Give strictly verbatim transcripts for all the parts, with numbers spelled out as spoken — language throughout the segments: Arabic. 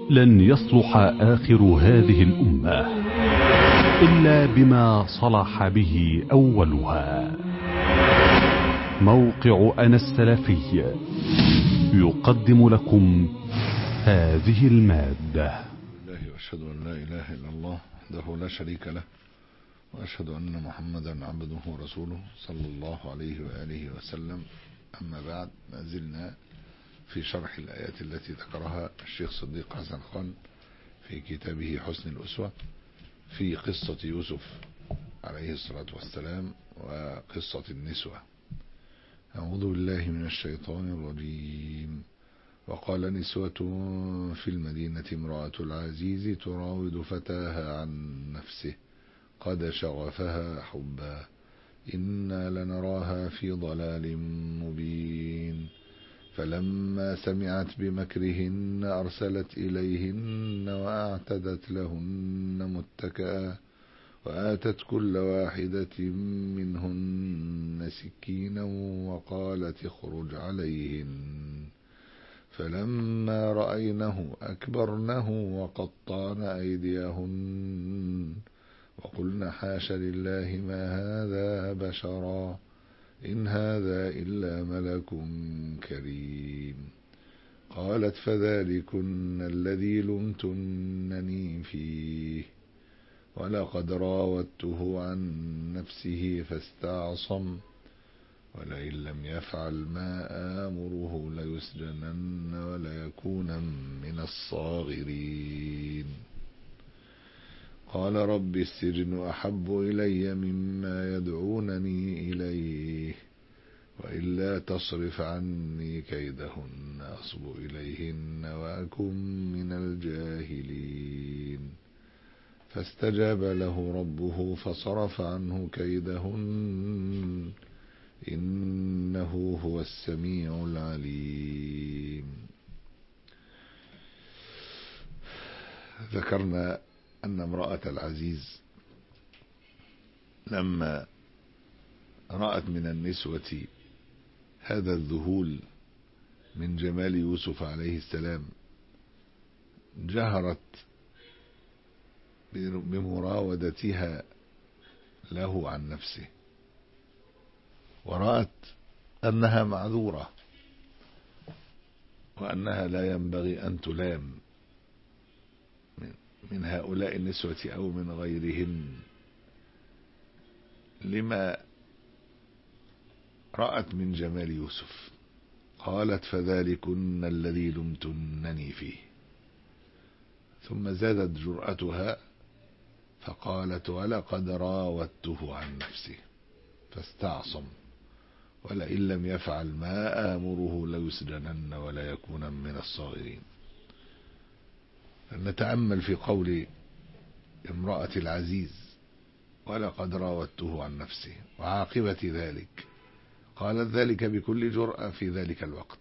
لن يصلح آخر هذه الأمة إلا بما صلح به أولها. موقع أنا السلفي يقدم لكم هذه المادة. الله وأشهد أن لا إله إلا الله وحده لا شريك له، وأشهد أن محمدا عبده ورسوله صلى الله عليه وآله وسلم. أما بعد، ما زلنا في شرح الآيات التي ذكرها الشيخ صديق حسن خان في كتابه حسن الأسوة في قصة يوسف عليه الصلاة والسلام وقصة النسوة. أعوذ بالله من الشيطان الرجيم. وقال نسوة في المدينة امرأة العزيز تراود فتاها عن نفسه قد شغفها حبا إنا لنراها في ضلال مبين. فلما سمعت بمكرهن أرسلت إليهن وأعتدت لهن متكئا وآتت كل واحدة منهن سكينا وقالت اخرج عليهن. فلما رأينه أكبرنه وقطعن أيديهن وقلن حاش لله ما هذا بشرا إن هذا إلا ملك كريم. قالت فذلكن الذي لمتنني فيه ولقد راودته عن نفسه فاستعصم ولئن لم يفعل ما آمره ليسجنن وليكونن من الصاغرين. قال رب السجن أحب إلي مما يدعونني إليه وإلا تصرف عني كيدهن أصب إليهن وأكن من الجاهلين. فاستجاب له ربه فصرف عنه كيدهن إنه هو السميع العليم. ذكرنا أن امرأة العزيز لما رأت من النسوة هذا الذهول من جمال يوسف عليه السلام جهرت بمراودتها له عن نفسه، ورأت أنها معذورة وأنها لا ينبغي أن تلام من هؤلاء النسوة أو من غيرهن لما رأت من جمال يوسف. قالت فذلكن الذي لمتنني فيه. ثم زادت جرأتها فقالت ولقد راودته عن نفسه فاستعصم ولئن لم يفعل ما آمره ليسجنن ولا يكون من الصاغرين. نتأمل في قول امرأة العزيز ولقد راودته عن نفسه وعاقبة ذلك. قالت ذلك بكل جرأة في ذلك الوقت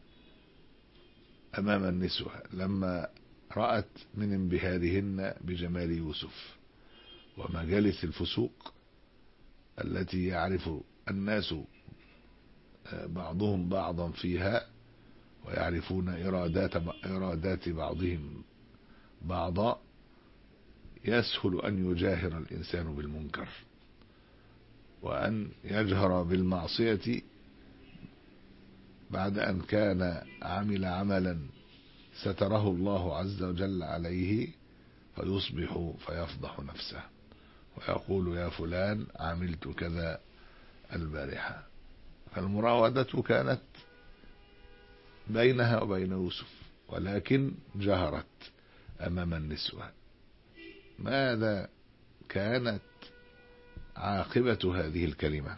أمام النسوة لما رأت من انبهارهن بجمال يوسف ومجالس الفسوق التي يعرف الناس بعضهم بعضا فيها ويعرفون إرادات, إرادات بعضهم بعضا. يسهل أن يجاهر الإنسان بالمنكر وأن يجهر بالمعصية بعد أن كان عمل عملا ستره الله عز وجل عليه فيصبح فيفضح نفسه ويقول يا فلان عملت كذا البارحة. فالمراودة كانت بينها وبين يوسف ولكن جهرت أمام النسوة. ماذا كانت عاقبة هذه الكلمة؟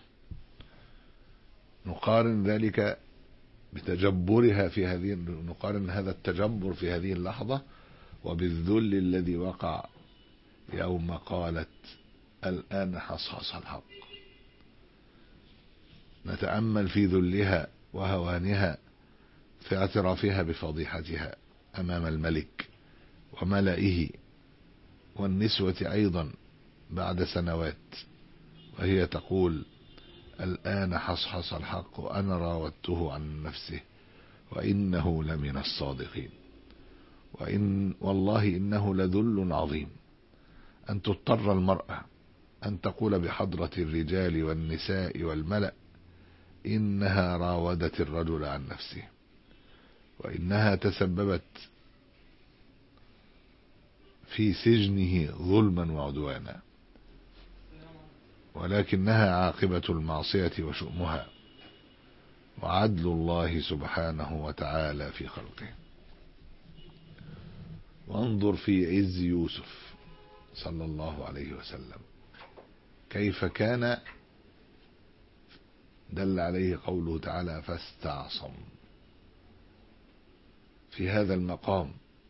نقارن ذلك بتجبرها في هذه نقارن هذا التجبر في هذه اللحظة وبالذل الذي وقع يوم قالت الآن حصحص الحق. نتأمل في ذلها وهوانها في اعترافها بفضيحتها أمام الملك وملئه والنسوة أيضا بعد سنوات، وهي تقول الآن حصحص الحق أنا راودته عن نفسه وإنه لمن الصادقين. وإن والله إنه لذل عظيم أن تضطر المرأة أن تقول بحضرة الرجال والنساء والملأ إنها راودت الرجل عن نفسه، وإنها تسببت في سجنه ظلما وعدوانا، ولكنها عاقبة المعصية وشؤمها وعدل الله سبحانه وتعالى في خلقه. وانظر في عز يوسف صلى الله عليه وسلم كيف كان، دل عليه قوله تعالى فاستعصم. في هذا المقام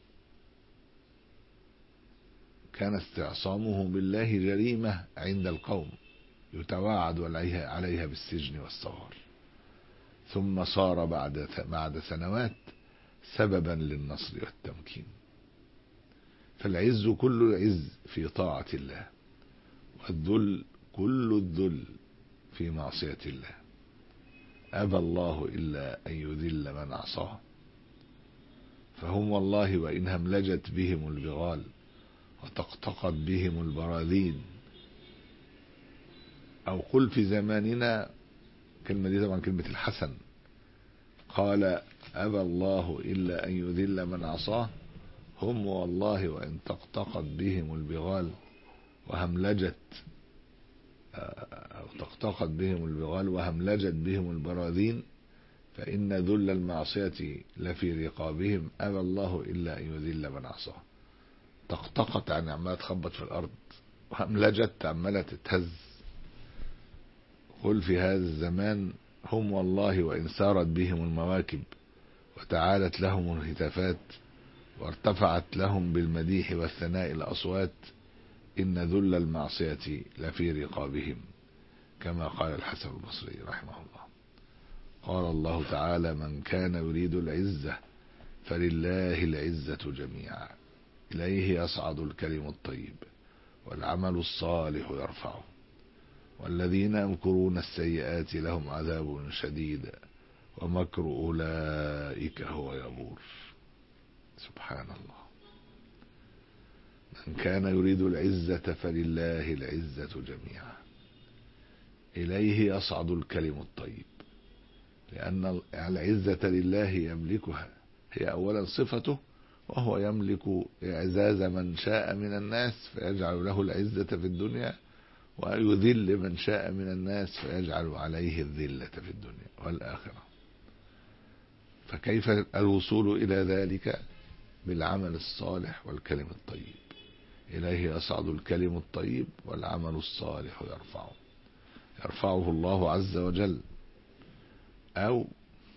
كان استعصامه بالله جريمة عند القوم يتواعد عليها بالسجن والصغار، ثم صار بعد بعد سنوات سببا للنصر والتمكين. فالعز كل العز في طاعة الله، والذل كل الذل في معصية الله. أبى الله إلا أن يذل من عصاه، فهم والله وإن هملجت بهم البغال وتقطقت بهم البراذين، أو قل في زماننا كلمة دي طبعا كلمة الحسن، قال أبى الله إلا أن يذل من عصاه، هم والله وإن تقطقت بهم البغال وهملجت أو تقطقت بهم البغال وهملجت بهم البراذين، فإن ذل المعصية لفي رقابهم، أبى الله إلا أن يذل من عصاه. تقطقت عن عمالة تخبط في الأرض، وهملجت عمالة تتهز. قل في هذا الزمان هم والله وإن سارت بهم المواكب وتعالت لهم الهتافات وارتفعت لهم بالمديح والثناء الأصوات، إن ذل المعصية لفي رقابهم، كما قال الحسن البصري رحمه الله. قال الله تعالى من كان يريد العزة فلله العزة جميعا إليه يصعد الكلم الطيب والعمل الصالح يرفعه والذين يمكرون السيئات لهم عذاب شديد ومكر أولئك هو يبور. سبحان الله. من كان يريد العزة فلله العزة جميعا إليه يصعد الكلم الطيب، لأن العزة لله يملكها، هي أولا صفته، وهو يملك إعزاز من شاء من الناس فيجعل له العزة في الدنيا، ويذل من شاء من الناس فيجعل عليه الذلة في الدنيا والآخرة. فكيف الوصول إلى ذلك؟ بالعمل الصالح والكلم الطيب. إليه يصعد الكلم الطيب والعمل الصالح يرفعه يرفعه الله عز وجل. أو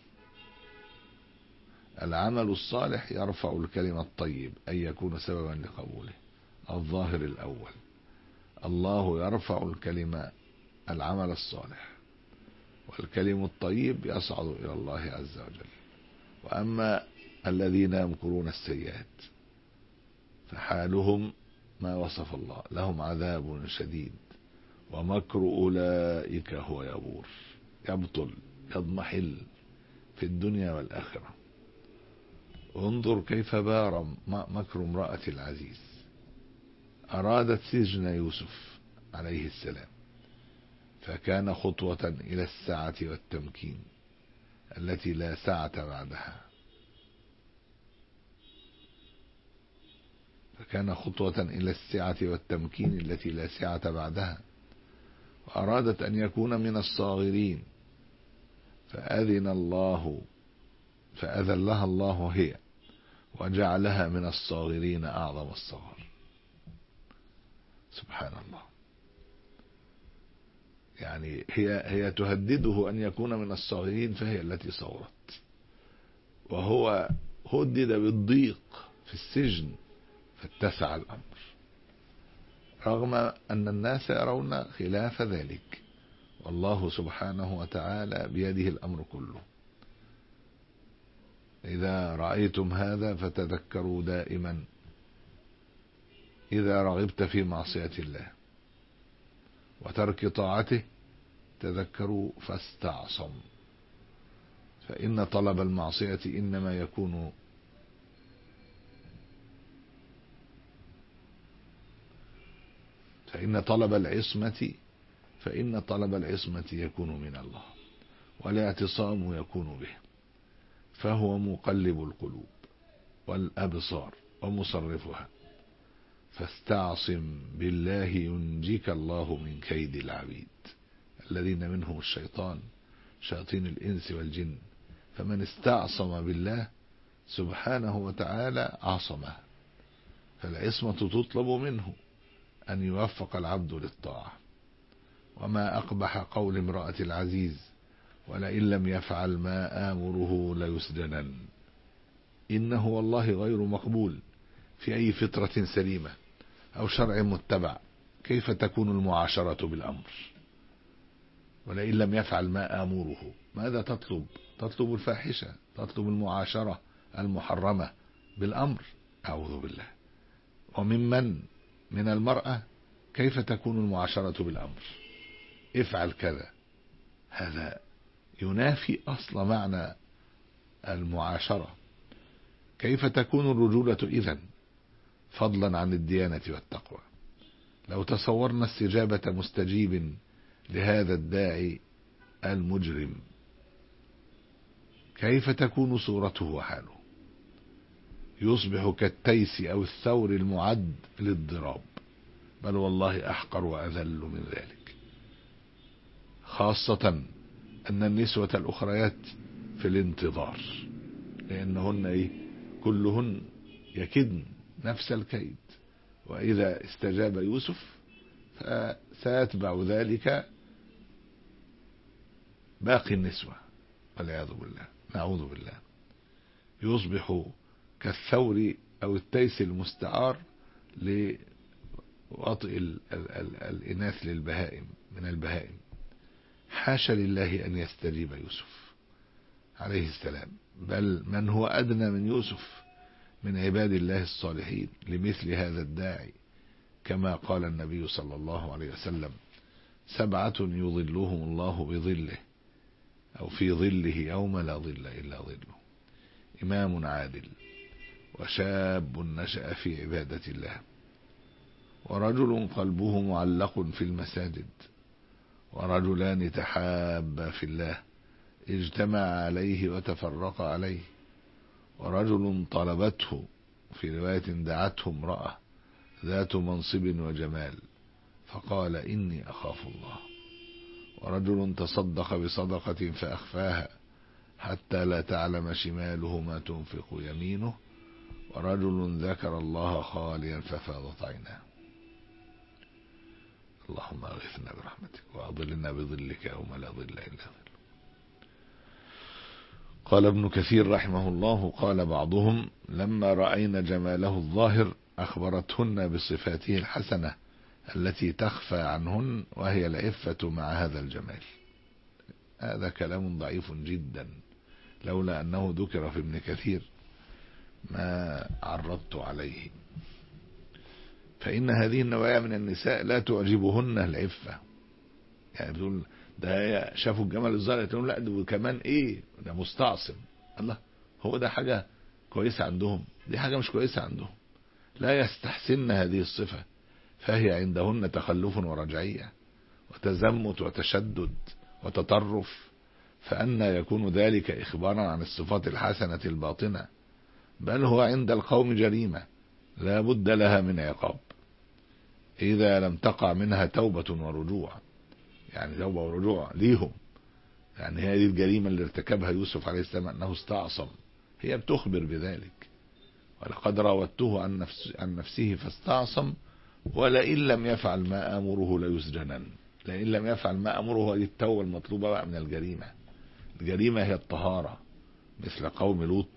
العمل الصالح يرفع الكلم الطيب أن يكون سببا لقبوله. الظاهر الأول، الله يرفع الكلمة العمل الصالح، والكلم الطيب يصعد إلى الله عز وجل. وأما الذين يمكرون السيئات فحالهم ما وصف الله، لهم عذاب شديد ومكر أولئك هو يبور، يبطل يضمحل في الدنيا والآخرة. انظر كيف بار مكر امرأة العزيز، أرادت سجن يوسف عليه السلام، فكان خطوة إلى السعة والتمكين التي لا سعة بعدها، فكان خطوة إلى السعة والتمكين التي لا سعة بعدها، وأرادت أن يكون من الصاغرين، فأذن الله فأذلها الله هي وجعلها من الصاغرين أعظم الصغر. سبحان الله. يعني هي هي تهدده أن يكون من الصاغرين، فهي التي صغرت، وهو هدد بالضيق في السجن فاتسع الأمر، رغم أن الناس يرون خلاف ذلك، والله سبحانه وتعالى بيده الأمر كله. إذا رأيتم هذا فتذكروا دائما إذا رغبت في معصية الله وترك طاعته، تذكروا فاستعصم، فإن طلب المعصية إنما يكون فإن طلب العصمة فإن طلب العصمة يكون من الله، والاعتصام يكون به، فهو مقلب القلوب والأبصار ومصرفها، فاستعصم بالله ينجيك الله من كيد العبيد الذين منهم الشيطان شياطين الإنس والجن. فمن استعصم بالله سبحانه وتعالى عصمه، فالعصمة تطلب منه أن يوفق العبد للطاعة. وما أقبح قول امرأة العزيز ولئن لم يفعل ما آمره ليسجنن. إنه والله غير مقبول في أي فطرة سليمة أو شرع متبع. كيف تكون المعاشرة بالأمر؟ ولئن لم يفعل ما آمره، ماذا تطلب؟ تطلب الفاحشة، تطلب المعاشرة المحرمة بالأمر. أعوذ بالله. وممن من المرأة كيف تكون المعاشرة بالأمر؟ افعل كذا، هذا ينافي أصل معنى المعاشرة. كيف تكون الرجولة إذن فضلا عن الديانة والتقوى؟ لو تصورنا استجابة مستجيب لهذا الداعي المجرم، كيف تكون صورته وحاله؟ يصبح كالتيس أو الثور المعد للضراب، بل والله أحقر وأذل من ذلك، خاصة أن النسوة الأخريات في الانتظار، لأنهن إيه؟ كلهن يكدن نفس الكيد، وإذا استجاب يوسف فسيتبع ذلك باقي النسوة والعياذ بالله، نعوذ بالله. يصبح كالثور أو التيس المستعار لوطئ الإناث للبهائم من البهائم. حاشا لله أن يستجيب يوسف عليه السلام، بل من هو أدنى من يوسف من عباد الله الصالحين لمثل هذا الداعي، كما قال النبي صلى الله عليه وسلم: سبعة يظلهم الله بظله أو في ظله يوم لا ظل إلا ظله: إمام عادل، وشاب نشأ في عبادة الله، ورجل قلبه معلق في المساجد، ورجلان تحابا في الله اجتمع عليه وتفرق عليه، ورجل طلبته في رواية دعته امرأة ذات منصب وجمال فقال إني أخاف الله، ورجل تصدق بصدقة فأخفاها حتى لا تعلم شماله ما تنفق يمينه، ورجل ذكر الله خاليا ففاضت عيناه. اللهم اغثنا برحمتك وأظلنا بظلك يوم لا ظل إلا ظل. قال ابن كثير رحمه الله: قال بعضهم: لما رأينا جماله الظاهر أخبرتهن بصفاته الحسنة التي تخفى عنهن وهي العفة مع هذا الجمال. هذا كلام ضعيف جدا، لولا أنه ذكر في ابن كثير ما عرضت عليه. فإن هذه النوعية من النساء لا تعجبهن العفة، يعني بتقول ده شافوا الجمال الظاهر يقولون لا ده كمان ايه، ده مستعصم. الله، هو ده حاجة كويسة عندهم؟ دي حاجة مش كويسة عندهم، لا يستحسن هذه الصفة، فهي عندهن تخلف ورجعية وتزمت وتشدد وتطرف، فأن يكون ذلك إخبارا عن الصفات الحسنة الباطنة، بل هو عند القوم جريمة لا بد لها من عقاب إذا لم تقع منها توبة ورجوع. يعني توبة ورجوع ليهم، يعني هذه الجريمة اللي ارتكبها يوسف عليه السلام أنه استعصم، هي بتخبر بذلك: ولقد راودته عن, نفس عن نفسه فاستعصم ولئن لم يفعل ما أمره ليسجنن. لئن لم يفعل ما أمره، هذه التوبة المطلوبة بقى من الجريمة. الجريمة هي الطهارة، مثل قوم لوط: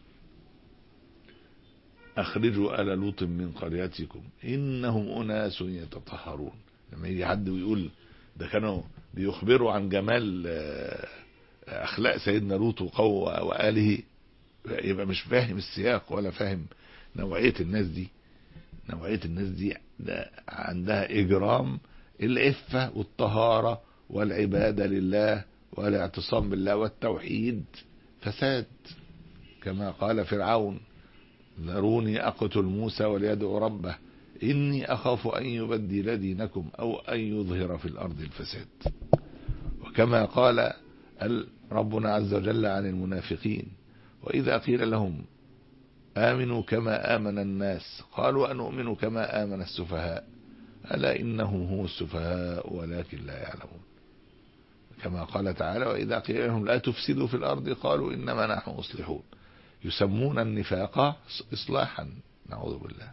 أخرجوا آل لوط من قريتكم إنهم أناس يتطهرون. لما يجي حد ويقول ده كانوا بيخبروا عن جمال أخلاق سيدنا لوط وآله، يبقى مش فاهم السياق ولا فاهم نوعية الناس دي. نوعية الناس دي ده عندها إجرام العفة والطهارة والعبادة لله والاعتصام بالله والتوحيد فساد، كما قال فرعون: ذروني أقتل موسى وليدعو ربه إني أخاف أن يبدل دينكم أو أن يظهر في الأرض الفساد. وكما قال ربنا عز وجل عن المنافقين: وإذا قيل لهم آمنوا كما آمن الناس قالوا أنؤمن كما آمن السفهاء ألا إنهم هم السفهاء ولكن لا يعلمون. كما قال تعالى: وإذا قيل لهم لا تفسدوا في الأرض قالوا إنما نحن مصلحون. يسمون النفاق إصلاحا، نعوذ بالله.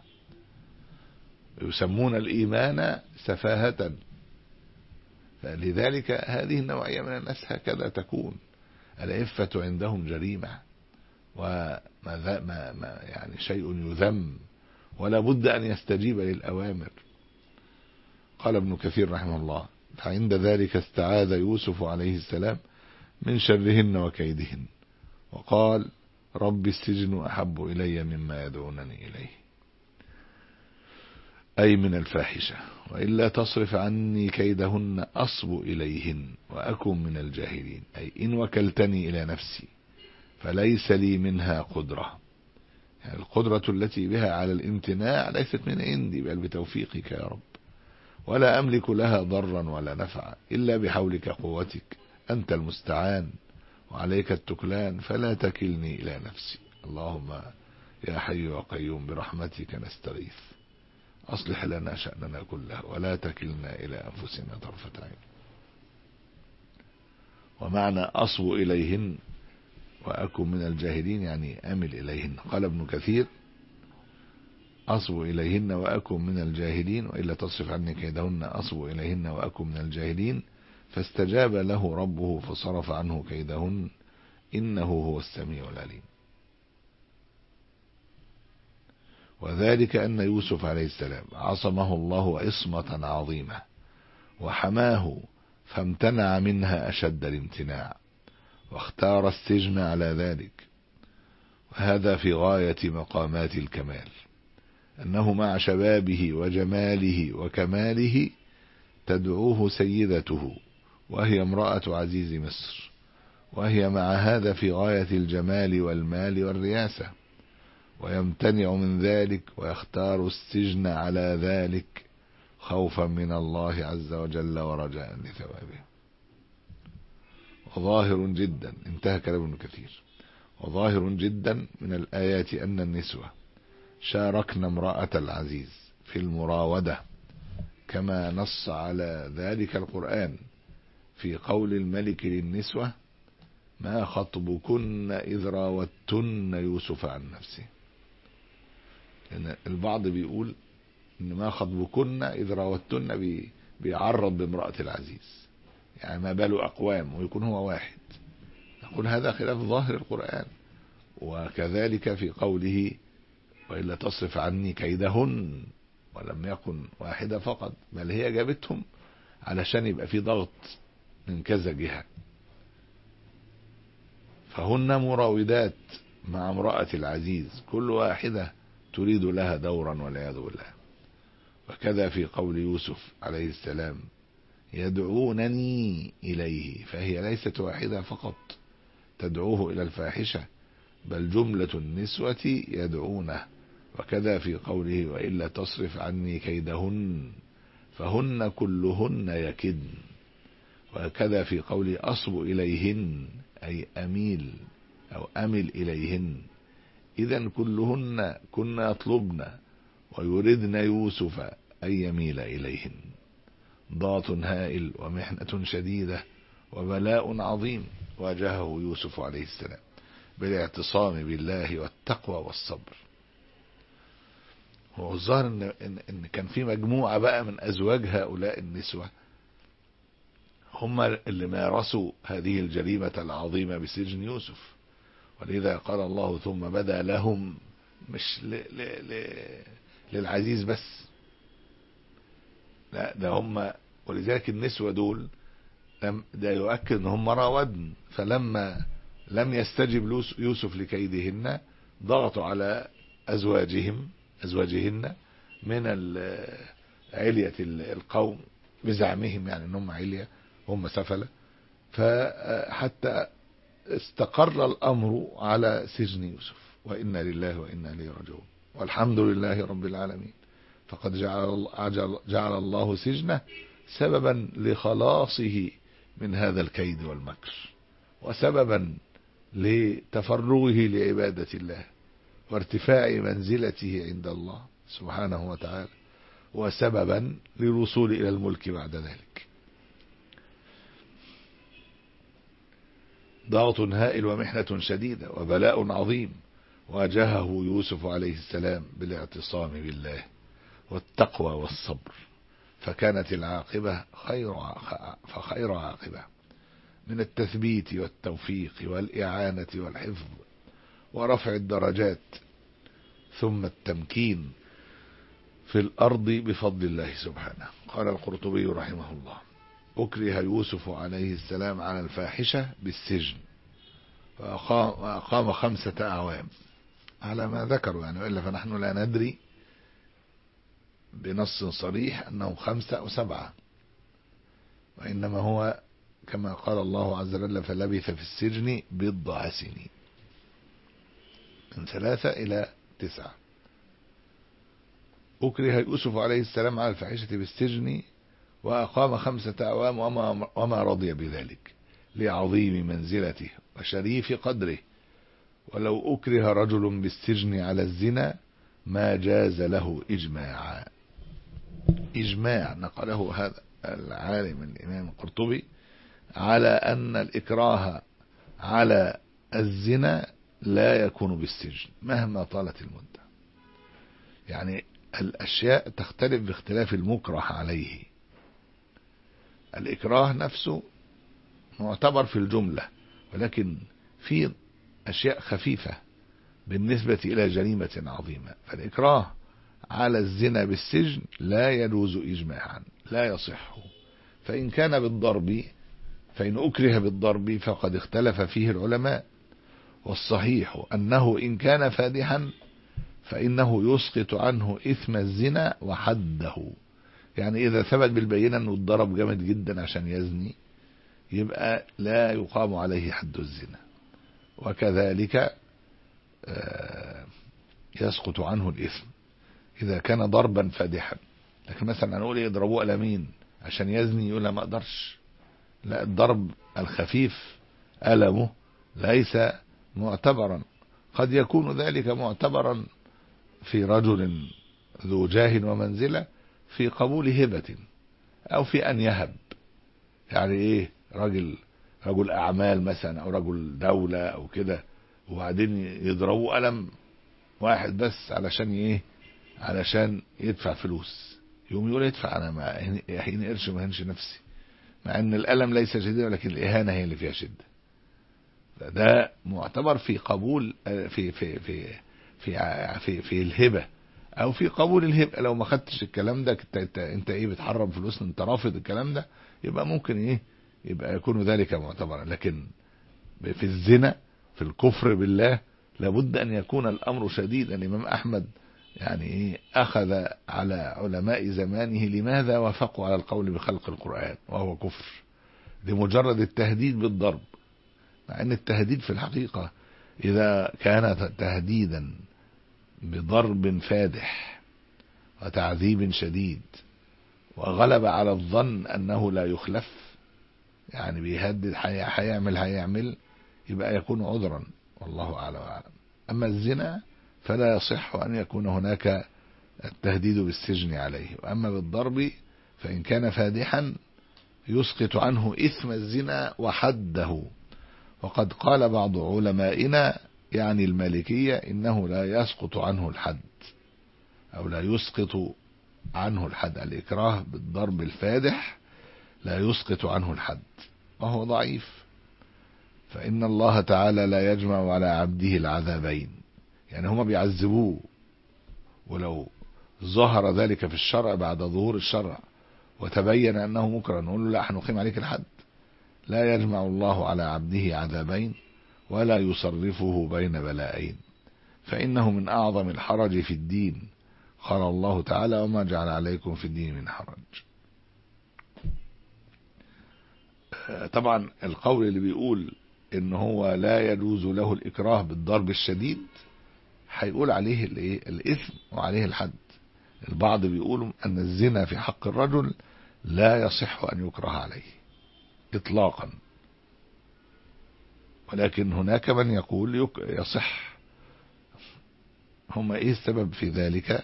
يسمون الإيمان سفاهة. فلذلك هذه النوعية من الناس هكذا تكون. العفة عندهم جريمة، وما ما ما يعني شيء يذم، ولا بد أن يستجيب للأوامر. قال ابن كثير رحمه الله: فعند ذلك استعاذ يوسف عليه السلام من شرهن وكيدهن، وقال: رب السجن أحب إلي مما يدعونني إليه، أي من الفاحشة، وإلا تصرف عني كيدهن أصب إليهن وأكن من الجاهلين، أي إن وكلتني إلى نفسي فليس لي منها قدرة. يعني القدرة التي بها على الامتناع ليست من عندي بل بتوفيقك يا رب، ولا أملك لها ضرا ولا نفعا إلا بحولك قوتك، أنت المستعان وعليك التكلان، فلا تكلني إلى نفسي. اللهم يا حي وقيوم برحمتك نستغيث، أصلح لنا شأننا كله ولا تكلنا إلى أنفسنا طرفة عين. ومعنى أصب إليهن وأكن من الجاهلين يعني أمل إليهن. قال ابن كثير: أصب إليهن وأكن من الجاهلين، وإلا تصرف عني كيدهن أصب إليهن وأكن من الجاهلين، فاستجاب له ربه فصرف عنه كيدهن إنه هو السميع العليم. وذلك أن يوسف عليه السلام عصمه الله عصمة عظيمة وحماه، فامتنع منها أشد الامتناع، واختار السجن على ذلك. وهذا في غاية مقامات الكمال، أنه مع شبابه وجماله وكماله تدعوه سيدته وهي امرأة عزيز مصر، وهي مع هذا في غاية الجمال والمال والرياسة، ويمتنع من ذلك ويختار السجن على ذلك خوفا من الله عز وجل ورجاء لثوابه. وظاهر جدا، انتهى كلام ابن كثير، وظاهر جدا من الآيات أن النسوة شاركنا امرأة العزيز في المراودة، كما نص على ذلك القرآن في قول الملك للنسوة: ما خطبكن إذ راوتن يوسف عن نفسه. لأن البعض بيقول إن ما خطبكن إذ راوتن بي بيعرض بامرأة العزيز، يعني ما باله أقوام ويكون هو واحد. نقول هذا خلاف ظاهر القرآن. وكذلك في قوله: وإلا تصرف عني كيدهن، ولم يكن واحدة فقط بل هي جابتهم علشان يبقى في ضغط من كذا جهة، فهن مراودات مع امرأة العزيز، كل واحدة تريد لها دورا والعياذ بالله. وكذا في قول يوسف عليه السلام: يدعونني إليه، فهي ليست واحدة فقط تدعوه إلى الفاحشة، بل جملة النسوة يدعونه. وكذا في قوله: وإلا تصرف عني كيدهن، فهن كلهن يكدن. وكذا في قوله: أصب إليهن، أي أميل أو أمل إليهن. إذن كلهن كن يطلبن ويردن يوسف أن يميل إليهن. ضاط هائل ومحنة شديدة وبلاء عظيم واجهه يوسف عليه السلام بالاعتصام بالله والتقوى والصبر. هو الظاهر إن, إن, إن كان في مجموعة بقى من أزواج هؤلاء النسوة هم اللي مارسوا هذه الجريمة العظيمة بسجن يوسف، ولذا قال الله: ثم بدا لهم، مش ل ل ل للعزيز بس، لا ده هم. ولذلك النسوة دول ده يؤكد ان هم راودن، فلما لم يستجب يوسف لكيدهن ضغطوا على أزواجهم أزواجهن من علية القوم بزعمهم، يعني انهم علية هم سفلة، فحتى استقر الأمر على سجن يوسف. وإنا لله وإنا إليه راجعون، والحمد لله رب العالمين. فقد جعل, جعل الله سجنه سببا لخلاصه من هذا الكيد والمكر، وسببا لتفرغه لعبادة الله وارتفاع منزلته عند الله سبحانه وتعالى، وسببا للوصول إلى الملك بعد ذلك. ضغط هائل ومحنة شديدة وبلاء عظيم واجهه يوسف عليه السلام بالاعتصام بالله والتقوى والصبر، فكانت العاقبة خير فخير عاقبة من التثبيت والتوفيق والإعانة والحفظ ورفع الدرجات، ثم التمكين في الأرض بفضل الله سبحانه. قال القرطبي رحمه الله: أكره يوسف عليه السلام على الفاحشة بالسجن وأقام, وأقام خمسة أعوام على ما ذكروا، يعني وإلا فنحن لا ندري بنص صريح أنه خمسة أو سبعة، وإنما هو كما قال الله عز وجل: فلبث في السجن بضع سنين، من ثلاثة إلى تسعة. أكره يوسف عليه السلام على الفاحشة بالسجن وأقام خمسة أعوام وما, وما رضي بذلك لعظيم منزلته وشريف قدره. ولو أكره رجل بالسجن على الزنا ما جاز له إجماعا. إجماع نقله هذا العالم الإمام القرطبي على أن الإكراه على الزنا لا يكون بالسجن مهما طالت المدة، يعني الأشياء تختلف باختلاف المكره عليه. الإكراه نفسه معتبر في الجملة، ولكن في أشياء خفيفة بالنسبة إلى جريمة عظيمة، فالإكراه على الزنا بالسجن لا يجوز إجماعا، لا يصح. فإن كان بالضرب، فإن أكره بالضرب فقد اختلف فيه العلماء، والصحيح أنه إن كان فادحا فإنه يسقط عنه إثم الزنا وحده. يعني إذا ثبت بالبينة أنه اتضرب جامد جدا عشان يزني يبقى لا يقام عليه حد الزنا، وكذلك يسقط عنه الإثم إذا كان ضربا فادحا. لكن مثلا نقول يضربوه ألمين عشان يزني يقول لا ما أقدرش، لا، الضرب الخفيف ألمه ليس معتبرا. قد يكون ذلك معتبرا في رجل ذو جاه ومنزلة في قبول هبة، أو في أن يهب، يعني إيه، رجل رجل أعمال مثلا أو رجل دولة أو كده، وبعدين يضربوا ألم واحد بس علشان إيه، علشان يدفع فلوس، يوم يقول يدفع، أنا ما يحين قرش ما هنش نفسي، مع أن الألم ليس شديدا ولكن الإهانة هي اللي فيها شدة. ده معتبر في قبول في في في في في, في الهبة او في قبول الهبة. لو ما خدتش الكلام ده انت, انت, انت ايه بتحرم فلوس، انت رافض الكلام ده، يبقى ممكن ايه يبقى يكون ذلك معتبرا. لكن في الزنا، في الكفر بالله، لابد ان يكون الامر شديدا. الامام احمد يعني ايه اخذ على علماء زمانه لماذا وافقوا على القول بخلق القرآن وهو كفر، لمجرد التهديد بالضرب، مع ان التهديد في الحقيقة اذا كان تهديدا بضرب فادح وتعذيب شديد وغلب على الظن انه لا يخلف، يعني بيهدد هيعمل هيعمل يبقى يكون عذرا، والله اعلم واعلم. اما الزنا فلا يصح ان يكون هناك التهديد بالسجن عليه. واما بالضرب فان كان فادحا يسقط عنه اثم الزنا وحده. وقد قال بعض علمائنا يعني المالكية إنه لا يسقط عنه الحد، أو لا يسقط عنه الحد. الإكراه بالضرب الفادح لا يسقط عنه الحد، وهو ضعيف، فإن الله تعالى لا يجمع على عبده العذابين. يعني هما بيعذبوه، ولو ظهر ذلك في الشرع بعد ظهور الشرع وتبين أنه مكره نقول له لا هنقيم عليك الحد. لا يجمع الله على عبده عذابين ولا يصرفه بين بلائين، فإنه من أعظم الحرج في الدين. قال الله تعالى: وما جعل عليكم في الدين من حرج. طبعا القول اللي بيقول إن هو لا يجوز له الإكراه بالضرب الشديد هيقول عليه الإثم وعليه الحد، البعض بيقولوا أن الزنا في حق الرجل لا يصح أن يكره عليه إطلاقا، ولكن هناك من يقول يصح. هم إيه السبب في ذلك؟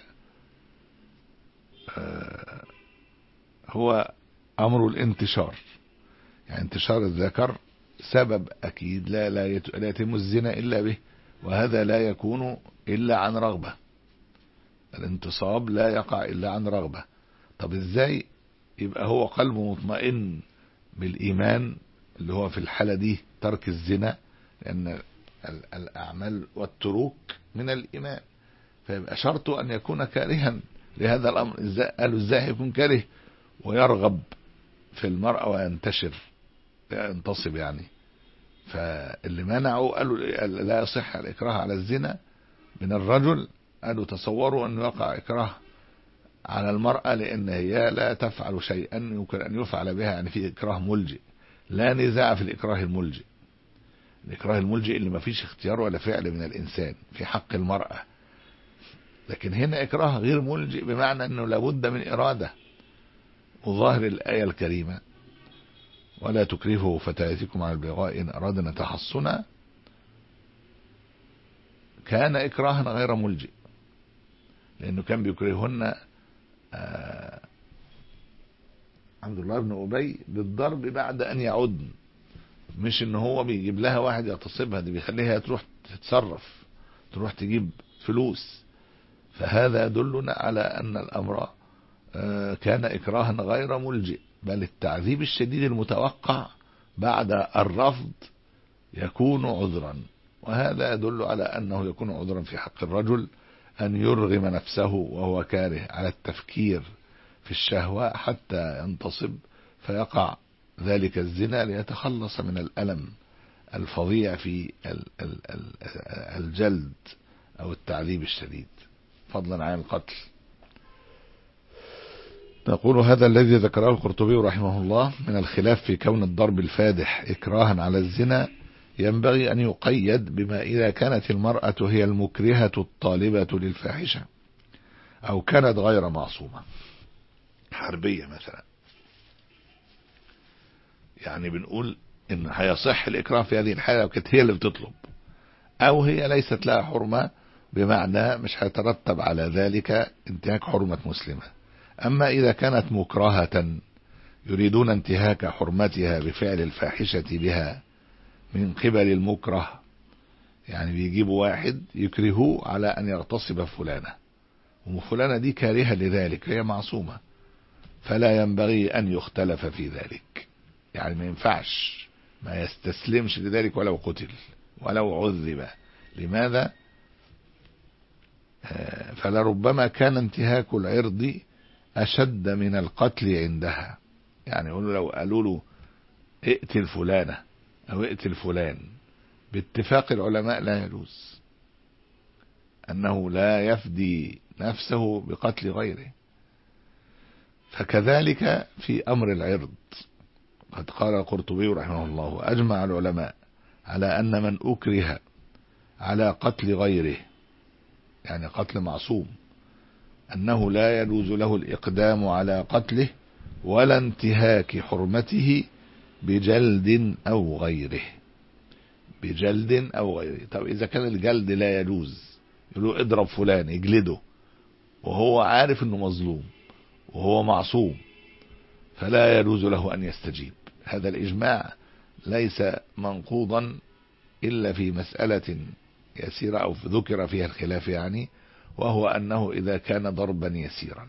آه هو أمر الانتشار، يعني انتشار الذكر سبب أكيد لا لا لا يتم الزنا إلا به، وهذا لا يكون إلا عن رغبة. الانتصاب لا يقع إلا عن رغبة. طب إزاي يبقى هو قلبه مطمئن بالإيمان اللي هو في الحالة دي ترك الزنا، لأن الأعمال والتروك من الإيمان، فيبقى شرطه أن يكون كارها لهذا الأمر. إزاي قالوا إزاي يكون كاره ويرغب في المرأة وينتشر ينتصب يعني؟ فاللي منعوا قالوا لا يصح الإكراه على الزنا من الرجل، قالوا تصوروا أنه يقع إكراه على المرأة لأن هي لا تفعل شيئا يمكن أن يفعل بها، يعني في إكراه ملجئ. لا نزاع في الإكراه الملجئ، الإكراه الملجئ اللي ما فيش اختيار ولا فعل من الإنسان في حق المرأة. لكن هنا إكراه غير ملجئ بمعنى أنه لابد من إرادة، وظاهر الآية الكريمة ولا تكرهوا فتياتكم على البغاء إن أرادنا تحصنا، كان إكراها غير ملجئ، لأنه كان بيكرههن آه عبد الله بن أبي بالضرب بعد أن يعدن، مش إن هو بيجيب لها واحد يغتصبها، دي بيخليها تروح تتصرف، تروح تجيب فلوس. فهذا يدلنا على أن الأمر آه كان إكراها غير ملجئ، بل التعذيب الشديد المتوقع بعد الرفض يكون عذرا، وهذا يدل على أنه يكون عذرا في حق الرجل أن يرغم نفسه وهو كاره على التفكير في الشهوة حتى ينتصب فيقع ذلك الزنا ليتخلص من الألم الفظيع في الجلد أو التعذيب الشديد فضلا عن القتل. نقول هذا الذي ذكره القرطبي رحمه الله من الخلاف في كون الضرب الفادح إكراها على الزنا ينبغي أن يقيد بما إذا كانت المرأة هي المكرهة الطالبة للفاحشة أو كانت غير معصومة، حربية مثلا، يعني بنقول إن هيصح الإكراه في هذه الحالة لو كانت هي اللي بتطلب، أو هي ليست لها حرمة بمعنى مش هيترتب على ذلك انتهاك حرمة مسلمة. أما إذا كانت مكرهة يريدون انتهاك حرمتها بفعل الفاحشة بها من قبل المكره، يعني بيجيبوا واحد يكرهوه على أن يغتصب فلانة، وفلانة دي كارهة لذلك، هي معصومة، فلا ينبغي أن يختلف في ذلك، يعني ما ينفعش ما يستسلمش لذلك ولو قتل ولو عذب. لماذا؟ فلربما كان انتهاك العرض أشد من القتل عندها، يعني يقولوا لو قالوا له اقتل فلانة أو اقتل فلان، باتفاق العلماء لا يجوز، أنه لا يفدي نفسه بقتل غيره. فكذلك في أمر العرض، قد قال القرطبي رحمه الله أجمع العلماء على أن من أكره على قتل غيره، يعني قتل معصوم، أنه لا يجوز له الإقدام على قتله ولا انتهاك حرمته بجلد أو غيره، بجلد أو غيره. طب إذا كان الجلد لا يجوز، يقولوا اضرب فلان يجلده وهو عارف أنه مظلوم وهو معصوم، فلا يجوز له أن يستجيب. هذا الإجماع ليس منقوضا إلا في مسألة يسيرة أو ذكر فيها الخلاف، يعني وهو أنه إذا كان ضربا يسيرا،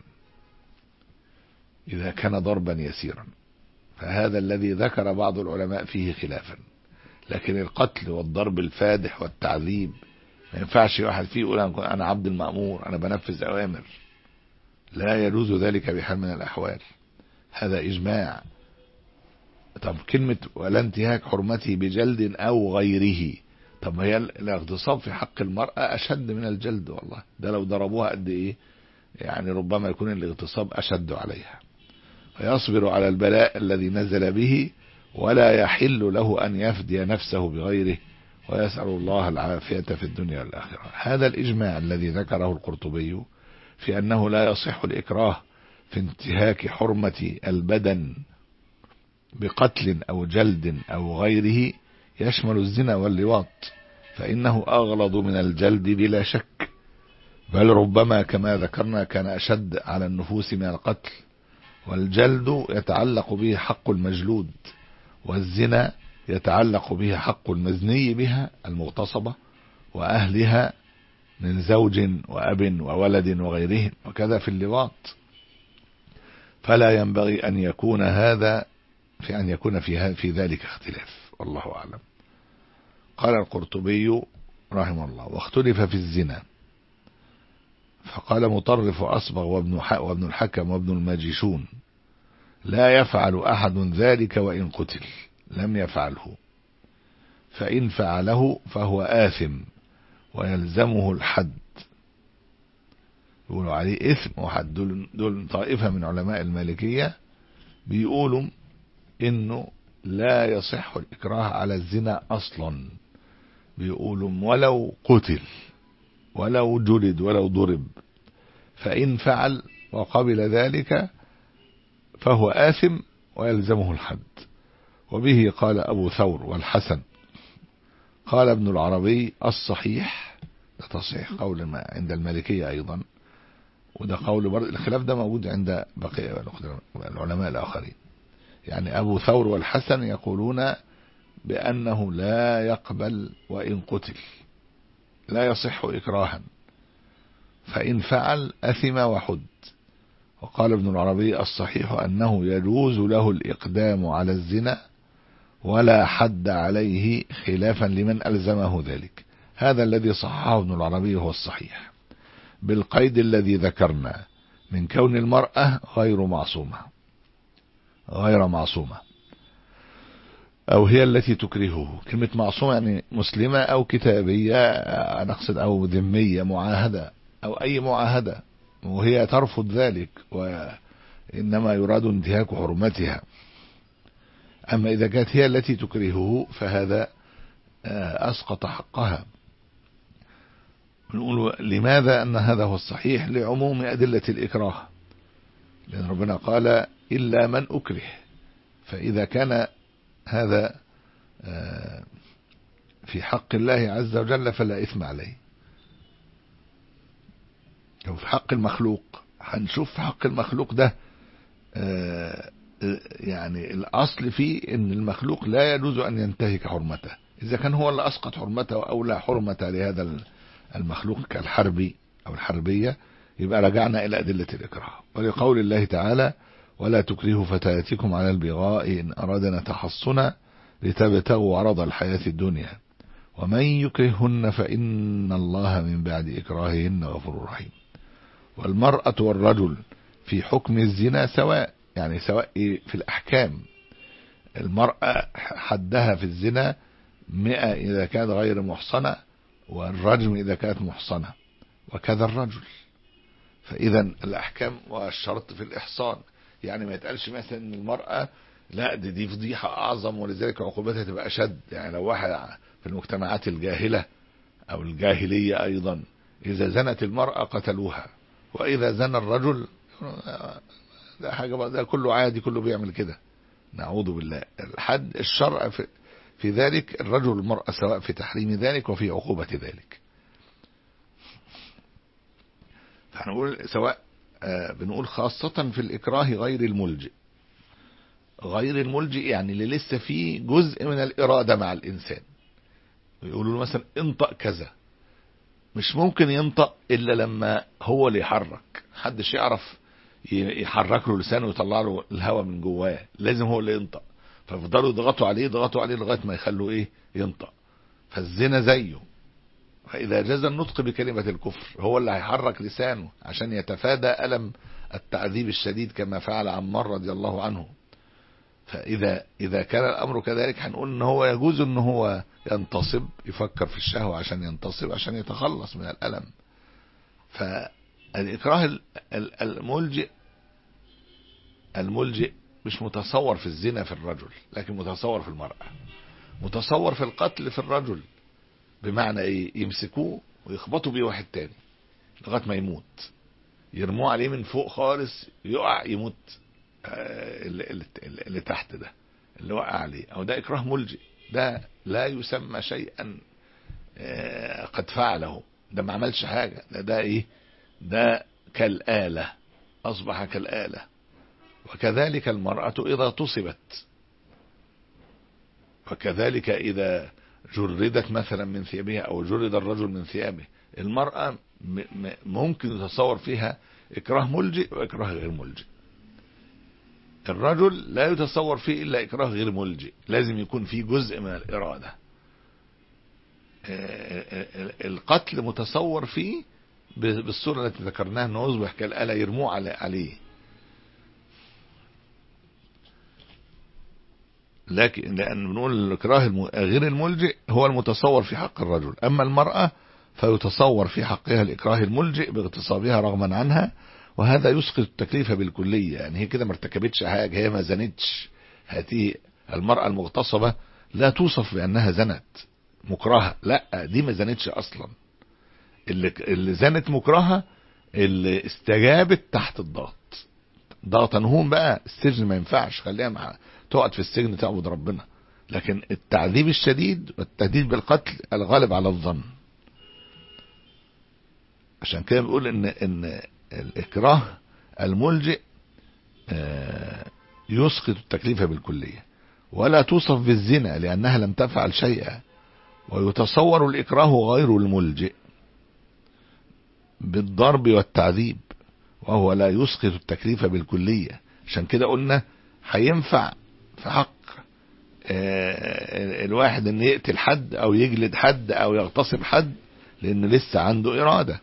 إذا كان ضربا يسيرا فهذا الذي ذكر بعض العلماء فيه خلافا. لكن القتل والضرب الفادح والتعذيب ما ينفعش واحد فيه يقول أنا عبد المأمور أنا بنفذ أوامر، لا يجوز ذلك بحال من الأحوال، هذا إجماع. طب كلمة ولا انتهاك حرمته بجلد أو غيره، طب هي الاغتصاب في حق المرأة أشد من الجلد، والله ده لو ضربوها قد إيه يعني ربما يكون الاغتصاب أشد عليها. ويصبر على البلاء الذي نزل به ولا يحل له أن يفدي نفسه بغيره، ويسأل الله العافية في الدنيا والآخرة. هذا الإجماع الذي ذكره القرطبي في أنه لا يصح الإكراه في انتهاك حرمة البدن بقتل أو جلد أو غيره يشمل الزنا واللواط، فإنه أغلظ من الجلد بلا شك، بل ربما كما ذكرنا كان أشد على النفوس من القتل. والجلد يتعلق به حق المجلود، والزنا يتعلق به حق المزني بها المغتصبة وأهلها من زوج وأب وولد وغيرهم، وكذا في اللواط. فلا ينبغي أن يكون هذا في أن يكون في في ذلك اختلاف، والله أعلم. قال القرطبي رحمه الله: واختلف في الزنا، فقال مطرف وأصبغ وابن وابن الحكم وابن الماجشون: لا يفعل أحد ذلك وإن قتل، لم يفعله، فإن فعله فهو آثم ويلزمه الحد. يقولوا عليه إثم وحد. دول, دول طائفة من علماء المالكية بيقولوا إنه لا يصح الإكراه على الزنا أصلا، بيقولوا ولو قتل ولو جلد ولو ضرب، فإن فعل وقبل ذلك فهو آثم ويلزمه الحد. وبه قال أبو ثور والحسن. قال ابن العربي: الصحيح، ده تصحيح قول ما عند المالكية أيضا، وده قول برضه، الخلاف ده موجود عند بقية العلماء الآخرين. يعني أبو ثور والحسن يقولون بأنه لا يقبل وإن قتل، لا يصح إكراها، فإن فعل أثم وحد. وقال ابن العربي: الصحيح أنه يجوز له الإقدام على الزنا ولا حد عليه، خلافا لمن ألزمه ذلك. هذا الذي صححه ابن العربي هو الصحيح، بالقيد الذي ذكرنا من كون المرأة غير معصومة غير معصومة أو هي التي تكرهه. كلمة معصومة يعني مسلمة أو كتابية نقصد، أو ذمية معاهدة، أو أي معاهدة، وهي ترفض ذلك وإنما يراد انتهاك حرمتها. أما إذا كانت هي التي تكرهه فهذا أسقط حقها. نقول لماذا أن هذا هو الصحيح؟ لعموم أدلة الإكراه، لأن ربنا قال: إلا من أكره. فإذا كان هذا في حق الله عز وجل فلا إثم عليه. لو في حق المخلوق هنشوف في حق المخلوق ده يعني الأصل فيه أن المخلوق لا يجوز أن ينتهك حرمته. إذا كان هو اللي أسقط حرمته أو لا حرمة لهذا المخلوق كالحربي أو الحربية، يبقى رجعنا إلى أدلة الإكراه. ولقول الله تعالى: ولا تكرهوا فتياتكم على البغاء إن أرادنا تحصنا لتبتغوا عرض الحياة الدنيا ومن يكرهن فإن الله من بعد إكراههن غفور رحيم. والمرأة والرجل في حكم الزنا سواء، يعني سواء في الأحكام. المرأة حدها في الزنا مئة إذا كانت غير محصنة، والرجم إذا كانت محصنة، وكذا الرجل. فإذا الأحكام والشرط في الإحصان، يعني ما يتقالش مثلا ان المرأة لا دي, دي فضيحة أعظم ولذلك عقوبتها تبقى أشد. يعني لو واحد في المجتمعات الجاهلة أو الجاهلية أيضا إذا زنت المرأة قتلوها، وإذا زنى الرجل ده حاجة بقى، ده كله عادي، كله بيعمل كده، نعوذ بالله. الحد الشرع في, في ذلك الرجل والمرأة سواء في تحريم ذلك وفي عقوبة ذلك. فنقول سواء آه بنقول خاصة في الإكراه غير الملجئ. غير الملجئ يعني اللي لسه فيه جزء من الإرادة مع الإنسان. يقولوا له مثلا انطق كذا، مش ممكن ينطق إلا لما هو اللي يحرك، محدش يعرف يحرك له لسانه ويطلع له الهواء من جواه، لازم هو اللي ينطق. ففضلوا يضغطوا عليه يضغطوا عليه لغاية ما يخلوا ايه ينطق. فالزنا زيه. فإذا جاز النطق بكلمة الكفر هو اللي هيحرك لسانه عشان يتفادى ألم التعذيب الشديد كما فعل عمار رضي الله عنه. فإذا إذا كان الأمر كذلك هنقول إن هو يجوز إن هو ينتصب، يفكر في الشهوة عشان ينتصب عشان يتخلص من الألم. فالإكراه الملجئ الملجئ مش متصور في الزنا في الرجل، لكن متصور في المرأة، متصور في القتل في الرجل. بمعنى ايه؟ يمسكوه ويخبطوا بيه واحد تاني لغاية ما يموت، يرموه عليه من فوق خالص يقع يموت اللي, اللي, اللي تحت ده اللي وقع عليه، او ده اكراه ملجئ، ده لا يسمى شيئا قد فعله، ده ما عملش حاجة، ده ده ايه، ده كالآلة، اصبح كالآلة. وكذلك المرأة اذا تصبت، وكذلك اذا جردت مثلا من ثيابها او جرد الرجل من ثيابه، المرأة ممكن يتصور فيها اكراه ملجئ واكراه غير ملجئ. الرجل لا يتصور فيه الا اكراه غير ملجئ، لازم يكون فيه جزء من الارادة. القتل متصور فيه بالصورة التي ذكرناها، انه يصبح كالآلة يرموه عليه، لكن لأن بنقول الإكراه غير الملجئ هو المتصور في حق الرجل، أما المرأة فيتصور في حقها الإكراه الملجئ باغتصابها رغما عنها، وهذا يسقط التكليف بالكلية. يعني هي كده ما ارتكبتش حاجة، هي ما زنتش. هذه المرأة المغتصبة لا توصف بأنها زنت مكرهة، لا دي ما زنتش أصلا. اللي, اللي زنت مكرهة اللي استجابت تحت الضغط، ضغط نهون بقى، السجن ما ينفعش، خليها مع تقعد في السجن تعبد ربنا. لكن التعذيب الشديد والتهديد بالقتل الغالب على الظن. عشان كده بيقول ان ان الاكراه الملجئ يسقط التكليف بالكلية، ولا توصف بالزنا لانها لم تفعل شيئا. ويتصور الاكراه غير الملجئ بالضرب والتعذيب، وهو لا يسقط التكليف بالكلية. عشان كده قلنا هينفع في حق الواحد ان يقتل حد او يجلد حد او يغتصب حد لان لسه عنده ارادة،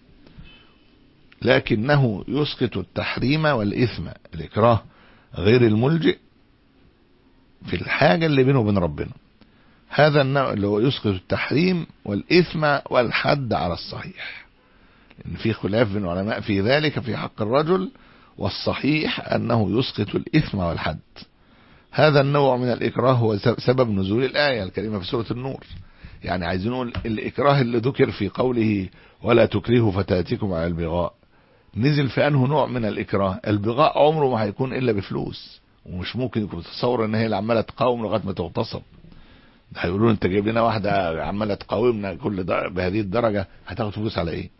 لكنه يسقط التحريم والإثم. الإكراه غير الملجئ في الحاجة اللي بينه وبين ربنا، هذا النوع اللي هو يسقط التحريم والإثم والحد على الصحيح، لأن في خلاف بين العلماء في ذلك في حق الرجل، والصحيح أنه يسقط الإثم والحد. هذا النوع من الإكراه هو سبب نزول الآية الكريمة في سورة النور. يعني عايزين نقول الإكراه اللي ذكر في قوله ولا تكرهوا فتاتكم على البغاء، نزل في أنه نوع من الإكراه. البغاء عمره ما هيكون إلا بفلوس، ومش ممكن يكون تصور ان هي اللي عماله تقاوم لغايه ما تغتصب. هيقولوا انت جايب لنا واحده عماله تقاومنا كل بهذه الدرجه، هتاخد فلوس على ايه؟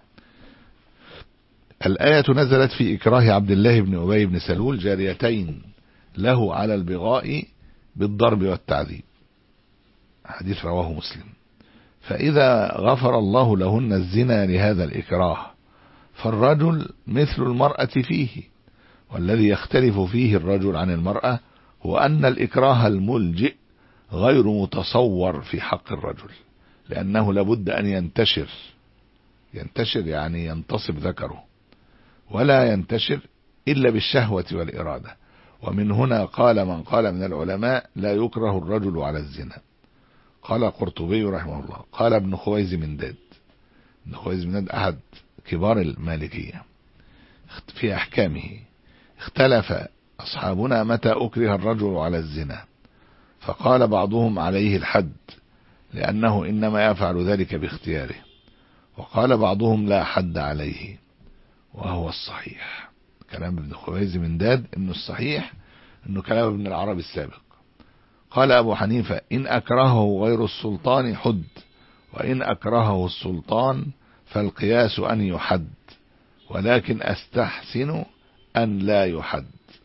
الآية نزلت في إكراه عبد الله بن أبي بن سلول جاريتين له على البغاء بالضرب والتعذيب، حديث رواه مسلم. فإذا غفر الله لهن الزنا لهذا الإكراه، فالرجل مثل المرأة فيه. والذي يختلف فيه الرجل عن المرأة هو أن الإكراه الملجئ غير متصور في حق الرجل، لأنه لابد أن ينتشر ينتشر يعني ينتصب ذكره، ولا ينتشر إلا بالشهوة والإرادة. ومن هنا قال من قال من العلماء لا يكره الرجل على الزنا. قال قرطبي رحمه الله، قال ابن خويز منداد، ابن خويز منداد أحد كبار المالكية في أحكامه، اختلف أصحابنا متى أكره الرجل على الزنا، فقال بعضهم عليه الحد لأنه إنما يفعل ذلك باختياره، وقال بعضهم لا حد عليه، وهو الصحيح. كلام ابن خويز منداد إنه الصحيح إنه كلام ابن العربي السابق. قال أبو حنيفة إن أكرهه غير السلطان حد، وإن أكرهه السلطان فالقياس أن يحد، ولكن أستحسن أن لا يحد.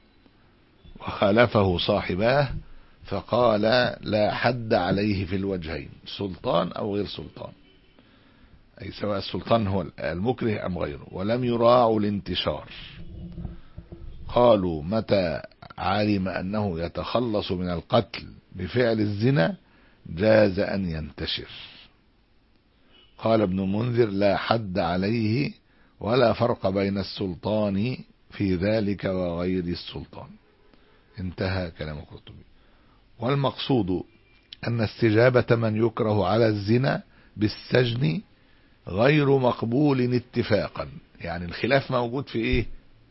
وخالفه صاحباه فقال لا حد عليه في الوجهين، سلطان أو غير سلطان، أي سواء السلطان هو المكره أم غيره، ولم يراعوا الانتشار. قالوا متى علم أنه يتخلص من القتل بفعل الزنا جاز أن ينتشر. قال ابن منذر لا حد عليه ولا فرق بين السلطان في ذلك وغير السلطان. انتهى كلام القرطبي. والمقصود أن استجابة من يكره على الزنا بالسجن غير مقبول اتفاقا. يعني الخلاف موجود في ايه؟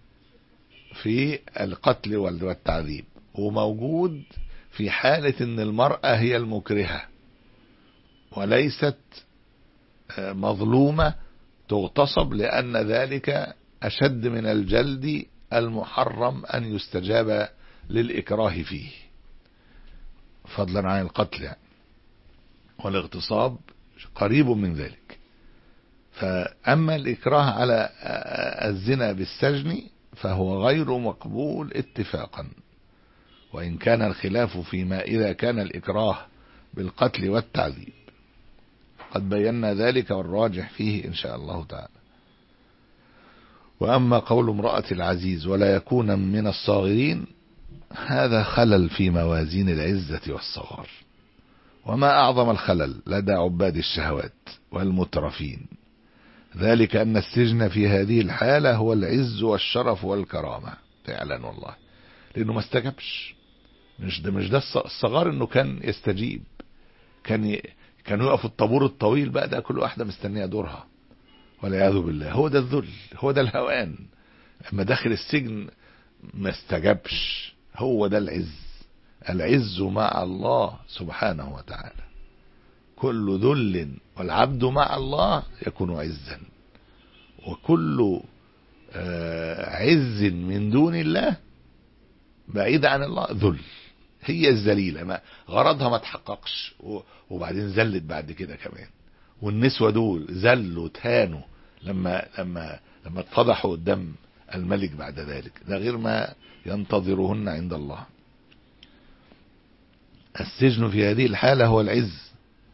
في القتل والتعذيب، وموجود في حالة ان المرأة هي المكرهة وليست مظلومة تغتصب، لأن ذلك أشد من الجلد المحرم أن يستجاب للإكراه فيه، فضلا عن القتل يعني. والاغتصاب قريب من ذلك. فأما الإكراه على الزنا بالسجن فهو غير مقبول اتفاقا، وإن كان الخلاف فيما إذا كان الإكراه بالقتل والتعذيب، قد بينا ذلك والراجح فيه إن شاء الله تعالى. وأما قول امرأة العزيز ولا يكون من الصاغرين، هذا خلل في موازين العزة والصغار، وما أعظم الخلل لدى عباد الشهوات والمترفين، ذلك أن السجن في هذه الحالة هو العز والشرف والكرامة فعلا والله، لأنه ما استجبش. مش ده مش ده الصغار انه كان يستجيب، كان ي... كان يقف الطابور الطويل بقى، ده كل واحدة مستنية دورها والعياذ بالله. هو ده الذل، هو ده الهوان. اما داخل السجن ما استجبش، هو ده العز. العز مع الله سبحانه وتعالى. كل ذل والعبد مع الله يكون عزا، وكل عز من دون الله بعيد عن الله ذل. هي الذليلة ما غرضها ما تحققش، وبعدين زلت بعد كده كمان. والنسوة دول زلوا تهانوا لما لما لما اتفضحوا قدام الملك بعد ذلك، ده غير ما ينتظرهن عند الله. السجن في هذه الحالة هو العز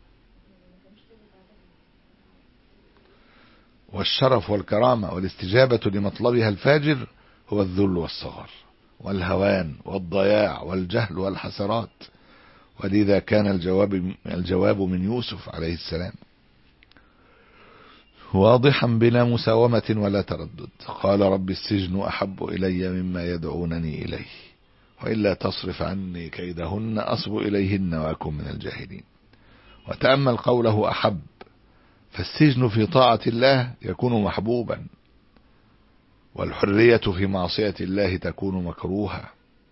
والشرف والكرامة، والاستجابة لمطلبها الفاجر هو الذل والصغر والهوان والضياع والجهل والحسرات. ولذا كان الجواب الجواب من يوسف عليه السلام واضحا بلا مساومة ولا تردد. قال رب السجن أحب إلي مما يدعونني إليه، وإلا تصرف عني كيدهن أصب إليهن وأكن من الجاهلين. وتأمل قوله أحب، فالسجن في طاعة الله يكون محبوبا، والحرية في معصية الله تكون مكروها،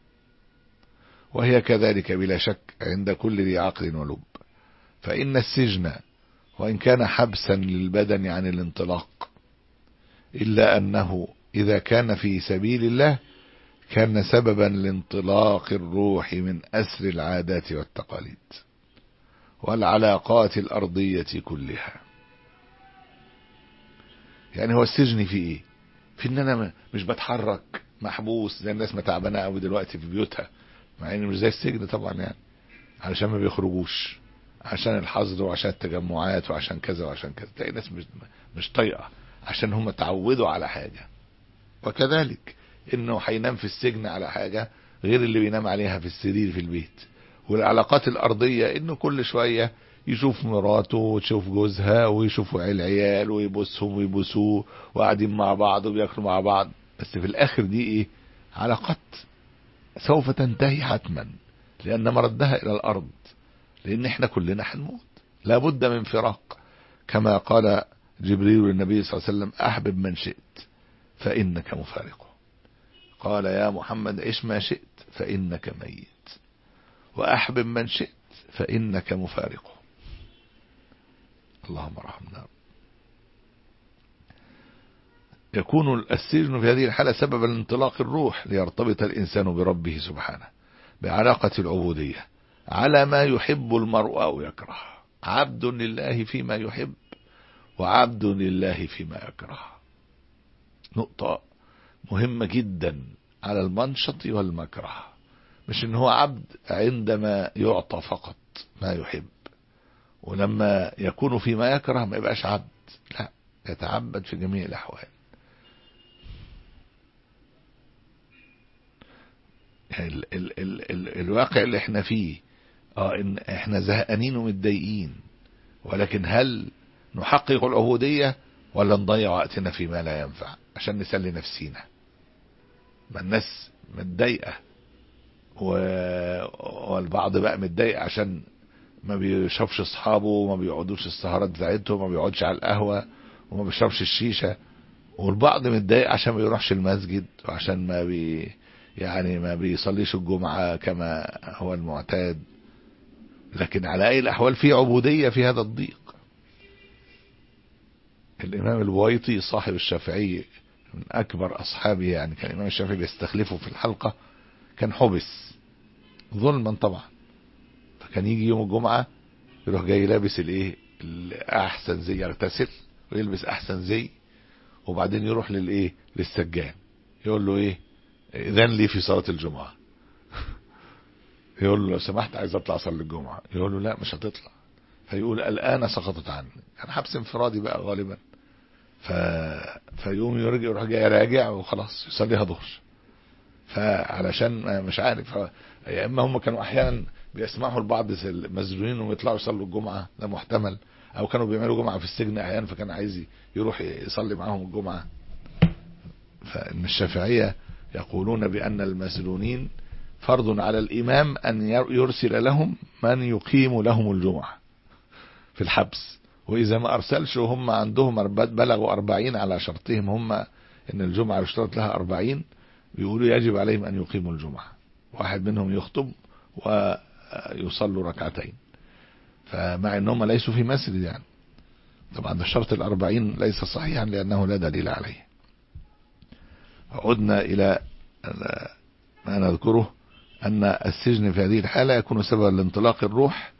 وهي كذلك بلا شك عند كل ذي عقل ولب. فإن السجن وإن كان حبسا للبدن عن الانطلاق، إلا أنه إذا كان في سبيل الله كان سببا لانطلاق الروح من أسر العادات والتقاليد والعلاقات الأرضية كلها. يعني هو السجن في إيه؟ في إن أنا مش بتحرك، محبوس زي الناس ما تعبانة قوي دلوقتي في بيوتها، مع إن مش زي السجن طبعا يعني، علشان ما بيخرجوش، عشان الحظر وعشان التجمعات وعشان كذا وعشان كذا. تلاقي ناس مش مش طايقة عشان هم تعودوا على حاجة. وكذلك إنه هينام في السجن على حاجة غير اللي بينام عليها في السرير في البيت. والعلاقات الأرضية إنه كل شوية يشوف مراته وتشوف جوزها ويشوفوا العيال ويبوسهم ويبوسوه وقاعدين مع بعض وبياكلوا مع بعض، بس في الآخر دي إيه؟ علاقات سوف تنتهي حتما، لأن مردها إلى الأرض، لأن إحنا كلنا هنموت، لابد من فراق. كما قال جبريل للنبي صلى الله عليه وسلم: أحبب من شئت فإنك مفارقه. قال: يا محمد عش ما شئت فإنك ميت، وأحبب من شئت فإنك مفارقه. اللهم ارحمنا. يكون السجن في هذه الحالة سببا لانطلاق الروح ليرتبط الإنسان بربه سبحانه بعلاقة العبودية على ما يحب المرء أو يكره، عبد لله فيما يحب وعبد لله فيما يكره. نقطة مهمة جدا على المنشط والمكره، مش ان هو عبد عندما يعطى فقط ما يحب، ولما يكون فيما يكره ما يبقاش عبد، لا، يتعبد في جميع الأحوال. يعني ال ال ال ال الواقع اللي احنا فيه اه ان احنا زهقانين ومتضايقين، ولكن هل نحقق العبودية ولا نضيع وقتنا فيما لا ينفع عشان نسلي نفسينا؟ ما الناس متضايقة، والبعض بقى متضايق عشان ما بيشوفش اصحابه وما بيقعدوش السهرات بتاعتهم وما بيقعدش على القهوة وما بيشربش الشيشة، والبعض متضايق عشان ما بيروحش المسجد وعشان ما بي يعني ما بيصليش الجمعة كما هو المعتاد. لكن على اي الاحوال في عبودية في هذا الضيق. الامام البويطي صاحب الشافعي من أكبر أصحابه يعني، كان الإمام الشافعي بيستخلفه في الحلقة، كان حبس ظلما طبعا، فكان يجي يوم الجمعة يروح جاي لابس الايه احسن زي، يغتسل ويلبس احسن زي، وبعدين يروح للايه للسجان يقول له ايه اذن لي في صلاة الجمعة. يقول له لو سمحت عايز اطلع اصلي الجمعة، يقول له لا مش هتطلع، فيقول الان سقطت عني، كان حبس انفرادي بقى غالبا، ف... فيقوم يرجع يروح جاي راجع وخلاص يصليها ظهر. فعلشان مش عارف، يا اما هم كانوا احيانا بيسمحوا لبعض المسجونين انهم يطلعوا يصلوا الجمعة، ده محتمل، او كانوا بيعملوا جمعة في السجن احيانا فكان عايز يروح يصلي معاهم الجمعة. فان الشافعية يقولون بان المسجونين فرض على الامام ان يرسل لهم من يقيم لهم الجمعة في الحبس، واذا ما ارسلش وهم عندهم بلغوا اربعين على شرطهم هم ان الجمعة يشترط لها اربعين، بيقولوا يجب عليهم ان يقيموا الجمعة، واحد منهم يخطب ويصلوا ركعتين، فمع انهم ليسوا في مسجد يعني. طبعا ده الشرط الاربعين ليس صحيحا لانه لا دليل عليه. عدنا الى ما نذكره، ان السجن في هذه الحالة يكون سببا لانطلاق الروح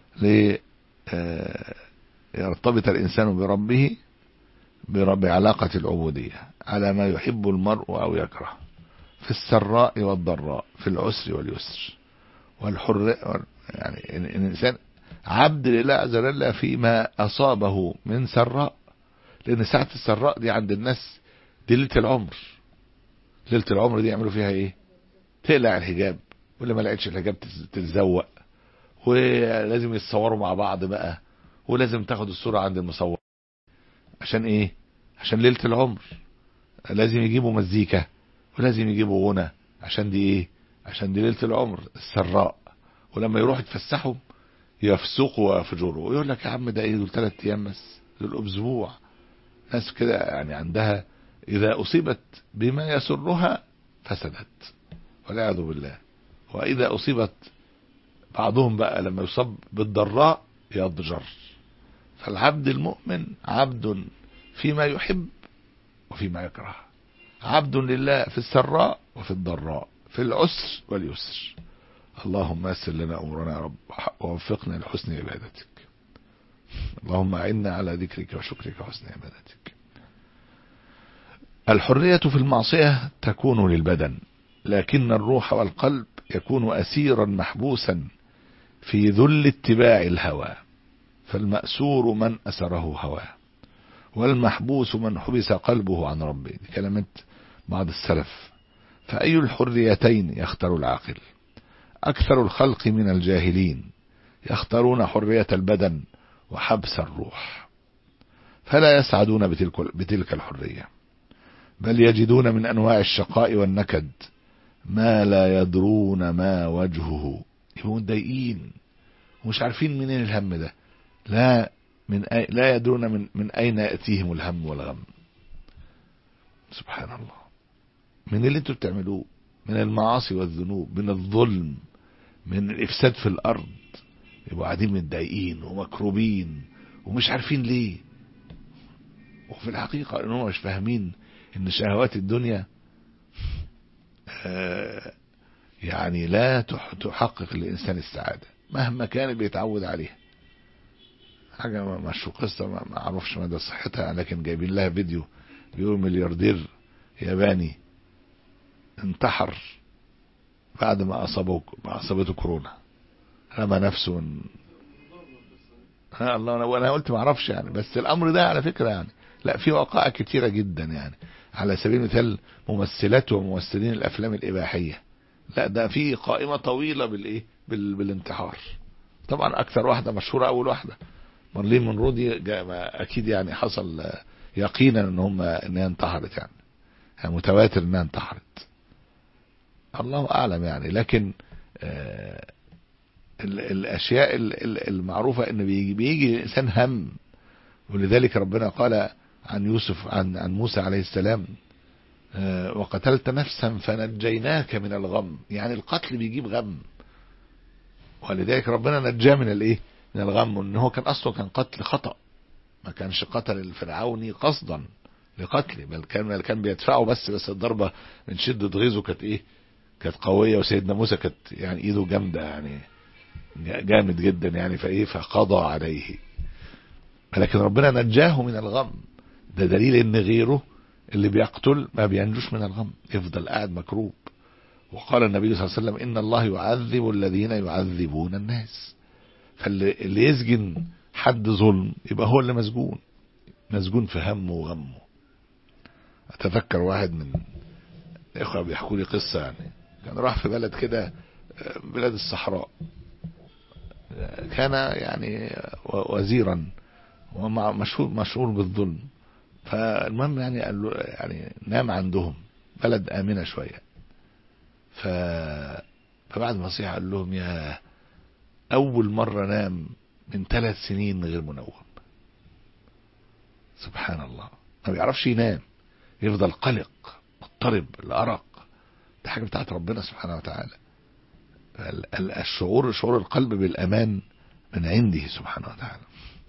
ليرتبط الانسان بربه برب علاقة العبودية على ما يحب المرء او يكره، في السراء والضراء، في العسر واليسر، والحر يعني الانسان عبد لله عز وجل فيما اصابه من سراء، لان ساعة السراء دي عند الناس دي ليلة العمر. ليلة العمر دي يعملوا فيها ايه؟ تقلع الحجاب، واللي ما لقيتش الحجاب تتزوق، ولازم يتصوروا مع بعض بقى، ولازم تاخد الصورة عند المصور. عشان ايه؟ عشان ليلة العمر لازم يجيبوا مزيكا ولازم يجيبوا غنى، عشان دي ايه؟ عشان دي ليلة العمر السراء. ولما يروح يتفسحوا يفسقوا ويفجروا، ويقول لك يا عم ده ايه دول ثلاث ايام بس، دول اسبوع. ناس كده يعني عندها اذا اصيبت بما يسرها فسدت والعياذ بالله، واذا اصيبت بعضهم بقى لما يصاب بالضراء يضجر. فالعبد المؤمن عبد فيما يحب وفيما يكره، عبد لله في السراء وفي الضراء، في العسر واليسر. اللهم يسر لنا امورنا يا رب، ووفقنا لحسن عبادتك. اللهم اعنا على ذكرك وشكرك وحسن عبادتك. الحرية في المعصية تكون للبدن، لكن الروح والقلب يكون أسيرا محبوسا في ذل اتباع الهوى، فالمأسور من أسره هواه، والمحبوس من حبس قلبه عن ربه. دي كلمات بعض السلف. فأي الحريتين يختار العاقل؟ أكثر الخلق من الجاهلين يختارون حرية البدن وحبس الروح، فلا يسعدون بتلك, بتلك الحرية، بل يجدون من أنواع الشقاء والنكد ما لا يدرون ما وجهه، يبقوا متضايقين ومش عارفين منين الهم ده، لا من أي لا يدرون من من أين يأتيهم الهم والغم. سبحان الله، من اللي انتوا بتعملوه من المعاصي والذنوب، من الظلم، من الإفساد في الأرض، يبقوا قاعدين متضايقين ومكروبين ومش عارفين ليه. وفي الحقيقة انهم مش فاهمين ان شهوات الدنيا آه يعني لا تحقق للإنسان السعادة مهما كان بيتعود عليها. حاجة مش قصة ما اعرفش مدى صحتها، لكن جايبين لها فيديو بيقول ملياردير ياباني انتحر بعد ما أصابه ما أصابته كورونا، رمى نفسه من ها الله. وانا قلت ما اعرفش يعني، بس الامر ده على فكرة يعني لا في وقائع كتيرة جدا يعني. على سبيل المثال ممثلات وممثلين الافلام الاباحية، لا ده في قائمة طويلة بالايه بال... بالانتحار. طبعا اكثر واحدة مشهورة اول واحدة مارلين مونرو دي اكيد يعني حصل يقينا ان هم انها انتحرت يعني، متواتر انها انتحرت، الله اعلم يعني. لكن آه الاشياء المعروفة ان بيجي, بيجي الانسان هم. ولذلك ربنا قال عن يوسف عن, عن موسى عليه السلام آه وقتلت نفسا فنجيناك من الغم، يعني القتل بيجيب غم. ولذلك ربنا نجاه من الايه من الغم، ان هو كان اصله كان قتل خطأ، ما كانش قتل الفرعوني قصدا، لقتله، بل كان كان بيدفعه بس بس الضربة من شدة غيظه كانت ايه كانت قوية، وسيدنا موسى كانت يعني ايده جامدة يعني جامد جدا يعني، فايه فقضى عليه، لكن ربنا نجاه من الغم. ده دليل ان غيره اللي بيقتل ما بينجوش من الغم، يفضل قاعد مكروب. وقال النبي صلى الله عليه وسلم ان الله يعذب الذين يعذبون الناس، فاللي اللي يسجن حد ظلم يبقى هو اللي مسجون، مسجون في همه وغمه. اتذكر واحد من الاخوه بيحكوا لي قصه، يعني كان راح في بلد كده، بلاد الصحراء، كان يعني وزيرا ومشهور مشهور بالظلم. فالمهم يعني قال له يعني نام عندهم، بلد آمنة شوية. ف فبعد ما صيح قال لهم يا أول مرة نام من ثلاث سنين غير منوم. سبحان الله، ما بيعرفش ينام، يفضل قلق مضطرب الأرق. ده حاجة بتاعت ربنا سبحانه وتعالى. الشعور شعور القلب بالأمان من عنده سبحانه وتعالى.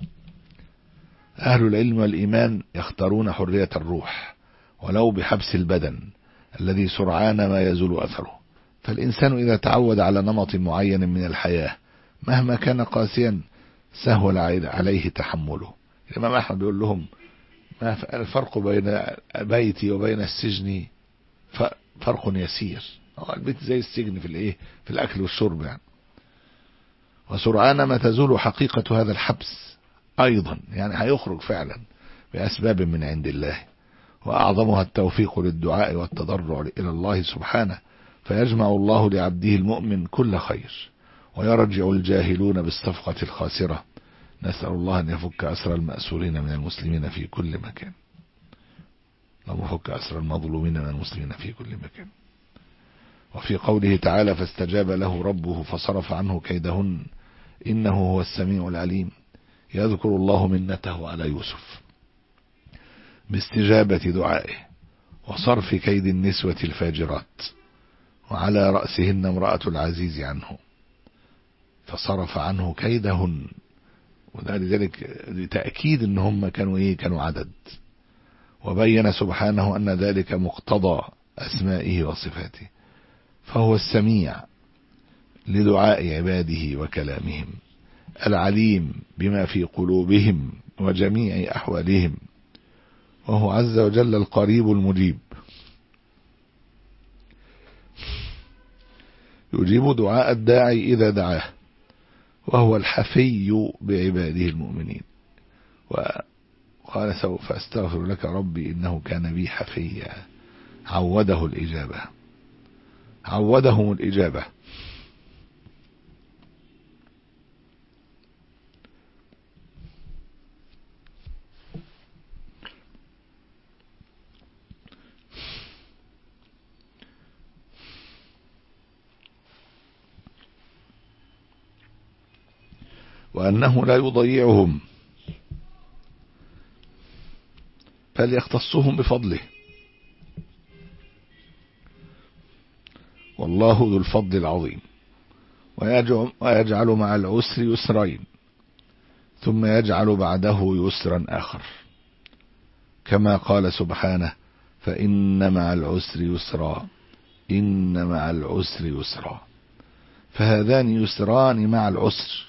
أهل العلم والإيمان يختارون حرية الروح ولو بحبس البدن الذي سرعان ما يزول أثره. فالإنسان إذا تعود على نمط معين من الحياة مهما كان قاسيا سهل عليه تحمله. الإمام أحمد بيقول لهم ما الفرق بين بيتي وبين السجن؟ فرق يسير. البيت زي السجن في الايه في الأكل والشرب يعني. وسرعان ما تزول حقيقة هذا الحبس أيضا، يعني هيخرج فعلا بأسباب من عند الله، وأعظمها التوفيق للدعاء والتضرع إلى الله سبحانه، فيجمع الله لعبده المؤمن كل خير، ويرجع الجاهلون بالصفقة الخاسرة. نسأل الله أن يفك أسر المأسورين من المسلمين في كل مكان، ويفك أسر المظلومين من المسلمين في كل مكان. وفي قوله تعالى فاستجاب له ربه فصرف عنه كيدهن إنه هو السميع العليم، يذكر الله منته على يوسف باستجابة دعائه وصرف كيد النسوة الفاجرات، وعلى رأسهن امرأة العزيز عنه فصرف عنه كيدهن، وذلك لتأكيد ان هم كانوا ايه كانوا عدد. وبين سبحانه ان ذلك مقتضى اسمائه وصفاته، فهو السميع لدعاء عباده وكلامهم، العليم بما في قلوبهم وجميع أحوالهم، وهو عز وجل القريب المجيب، يجيب دعاء الداعي إذا دعاه، وهو الحفي بعباده المؤمنين. وقال سوف أستغفر لك ربي إنه كان بي حفيا، عوده الإجابة، عودهم الإجابة. وأنه لا يضيعهم بل يختصهم بفضله، والله ذو الفضل العظيم. ويجعل مع العسر يسرين ثم يجعل بعده يسرا آخر، كما قال سبحانه فإن مع العسر يسرا إن مع العسر يسرا، فهذان يسران مع العسر،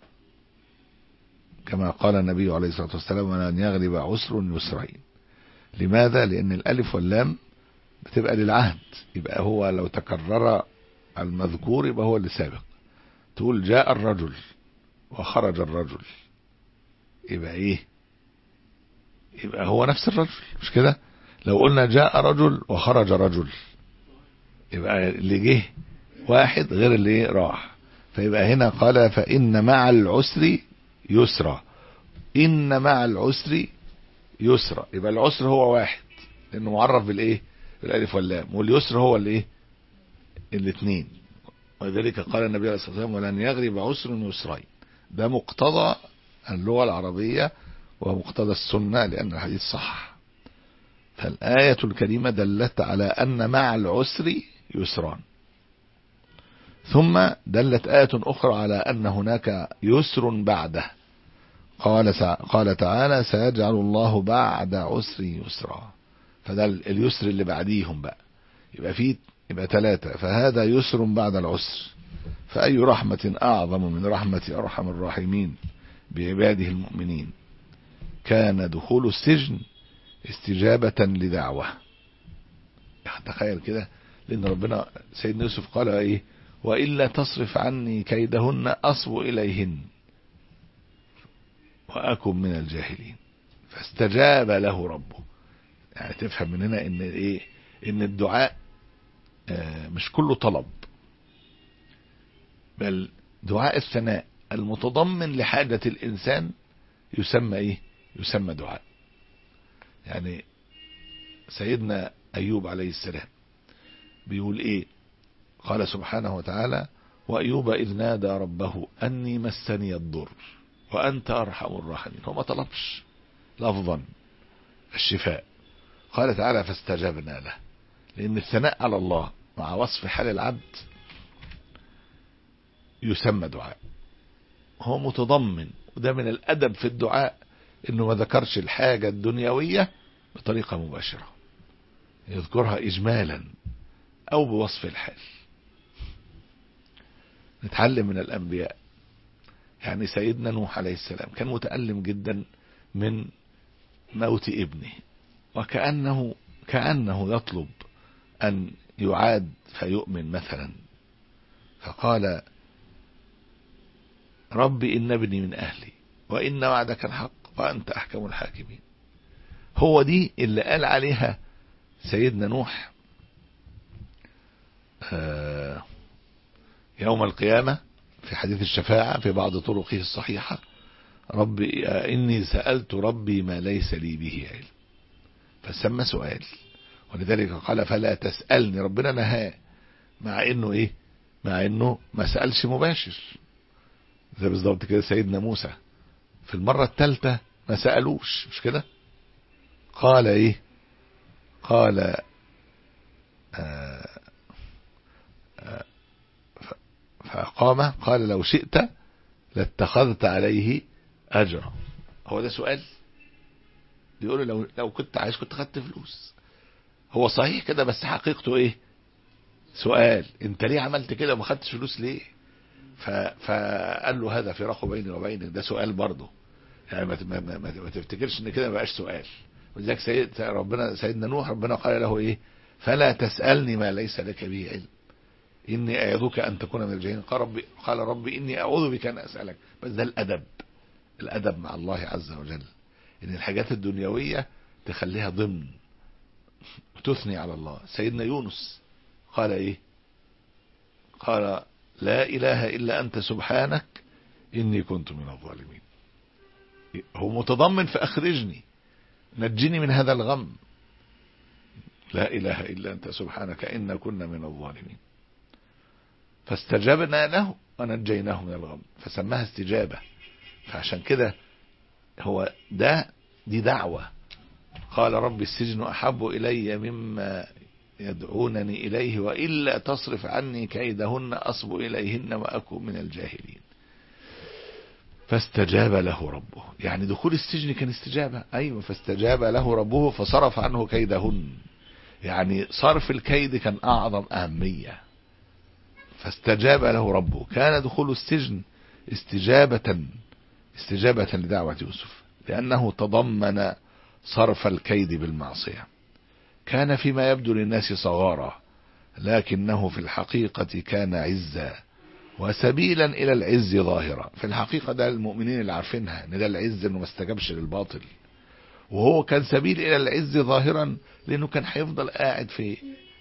كما قال النبي عليه الصلاة والسلام ولن يغلب عسر يسرين. لماذا؟ لأن الألف واللام بتبقى للعهد، يبقى هو لو تكرر المذكور يبقى هو اللي سابق. تقول جاء الرجل وخرج الرجل، يبقى ايه؟ يبقى هو نفس الرجل، مش كده؟ لو قلنا جاء رجل وخرج رجل يبقى اللي جه واحد غير اللي راح. فيبقى هنا قال فإن مع العسر يسرا، إن مع العسر يسرا، يبقى العسر هو واحد لأنه معرف بالإيه؟ بالألف واللام، واليسر هو الإيه؟ الاثنين. ولذلك قال النبي عليه الصلاة والسلام ولن يغلب عسر يسرين. ده مقتضى اللغة العربية ومقتضى السنة لأن الحديث صح. فالآية الكريمة دلت على أن مع العسر يسران، ثم دلت آية أخرى على أن هناك يسر بعده، قال قال تعالى سيجعل الله بعد عسر يسرا، فده اليسر اللي بعديهم بقى، يبقى فيه يبقى ثلاثة، فهذا يسر بعد العسر. فأي رحمة أعظم من رحمة أرحم الراحمين بعباده المؤمنين. كان دخول السجن استجابة لدعوة. تخيل كده، لأن ربنا سيدنا يوسف قال إيه؟ وإلا تصرف عني كيدهن أصب إليهن وأكن من الجاهلين، فاستجاب له ربه. يعني تفهم من هنا إن إيه؟ إن الدعاء مش كله طلب، بل دعاء الثناء المتضمن لحاجة الإنسان يسمى إيه؟ يسمى دعاء. يعني سيدنا أيوب عليه السلام بيقول إيه؟ قال سبحانه وتعالى وأيوب إذ نادى ربه أني مسني الضر وأنت أرحم الراحمين. هو ما طلبش لفظا الشفاء، قال تعالى فاستجبنا له، لأن الثناء على الله مع وصف حال العبد يسمى دعاء. هو متضمن، وده من الأدب في الدعاء إنه ما ذكرش الحاجة الدنيوية بطريقة مباشرة، يذكرها إجمالا أو بوصف الحال. نتعلم من الأنبياء. يعني سيدنا نوح عليه السلام كان متألم جدا من موت ابنه، وكأنه كأنه يطلب أن يعاد فيؤمن مثلا، فقال ربي إن ابني من أهلي وإن وعدك الحق وأنت أحكم الحاكمين. هو دي اللي قال عليها سيدنا نوح يوم القيامة في حديث الشفاعة في بعض طرقه الصحيحة ربي إني سألت ربي ما ليس لي به علم، فسمى سؤال، ولذلك قال فلا تسألني. ربنا نهاه، مع إنه إيه؟ مع إنه ما سألش مباشر. زي بالضبط كده سيدنا موسى في المرة الثالثة ما سألوش، مش كده؟ قال إيه؟ قال آه آه فقام قال لو شئت لاتخذت عليه أجرا. هو ده سؤال؟ بيقول لو لو كنت عايز كنت خدت فلوس. هو صحيح كده، بس حقيقته ايه؟ سؤال. انت ليه عملت كده وما خدتش فلوس ليه؟ فقال له هذا فراق بيني وبينك. ده سؤال برضه، يعني ما, ما, ما, ما تفتكرش ان كده ما بقاش سؤال. ولذلك سيد ربنا سيدنا نوح ربنا قال له ايه؟ فلا تسألني ما ليس لك به علم إني أعظك أن تكون من الجاهلين. قال ربي قال ربي إني أعوذ بك أن أسألك. بس ده الأدب، الأدب مع الله عز وجل، إن الحاجات الدنيوية تخليها ضمن وتثني على الله. سيدنا يونس قال إيه؟ قال لا إله إلا أنت سبحانك إني كنت من الظالمين. هو متضمن فأخرجني، نجني من هذا الغم. لا إله إلا أنت سبحانك إنا كنا من الظالمين. فاستجبنا له ونجيناه من الغم، فسماها استجابة. فعشان كده هو ده دي دعوة. قال رب السجن أحب إلي مما يدعونني إليه وإلا تصرف عني كيدهن أصب إليهن وأكن من الجاهلين. فاستجاب له ربه، يعني دخول السجن كان استجابة. أيوة، فاستجاب له ربه فصرف عنه كيدهن، يعني صرف الكيد كان أعظم أهمية. فاستجاب له ربه. كان دخول السجن استجابة استجابة لدعوة يوسف، لأنه تضمن صرف الكيد بالمعصية. كان فيما يبدو للناس صغارا، لكنه في الحقيقة كان عزا وسبيلا إلى العز ظاهرا. في الحقيقة ده المؤمنين اللي عارفينها، ان ده العز انه ما استجابش للباطل، وهو كان سبيل إلى العز ظاهرا، لأنه كان هيفضل قاعد في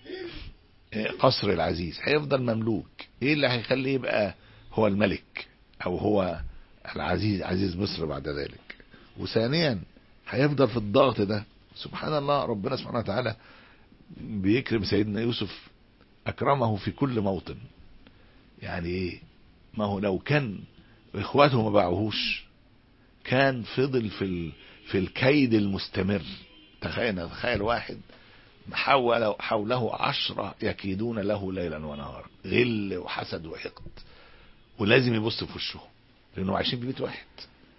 قصر العزيز، هيفضل مملوك. ايه اللي هيخليه يبقى هو الملك او هو العزيز عزيز مصر بعد ذلك؟ وثانيا هيفضل في الضغط ده. سبحان الله، ربنا سبحانه وتعالى بيكرم سيدنا يوسف، اكرمه في كل موطن. يعني ايه؟ ما هو لو كان اخواته ما باعوهوش كان فضل في في الكيد المستمر. تخيل تخيل واحد حول حوله عشرة يكيدون له ليلا ونهارا، غل وحسد وحقد، ولازم يبص في وشه لانه عايشين في بيت واحد.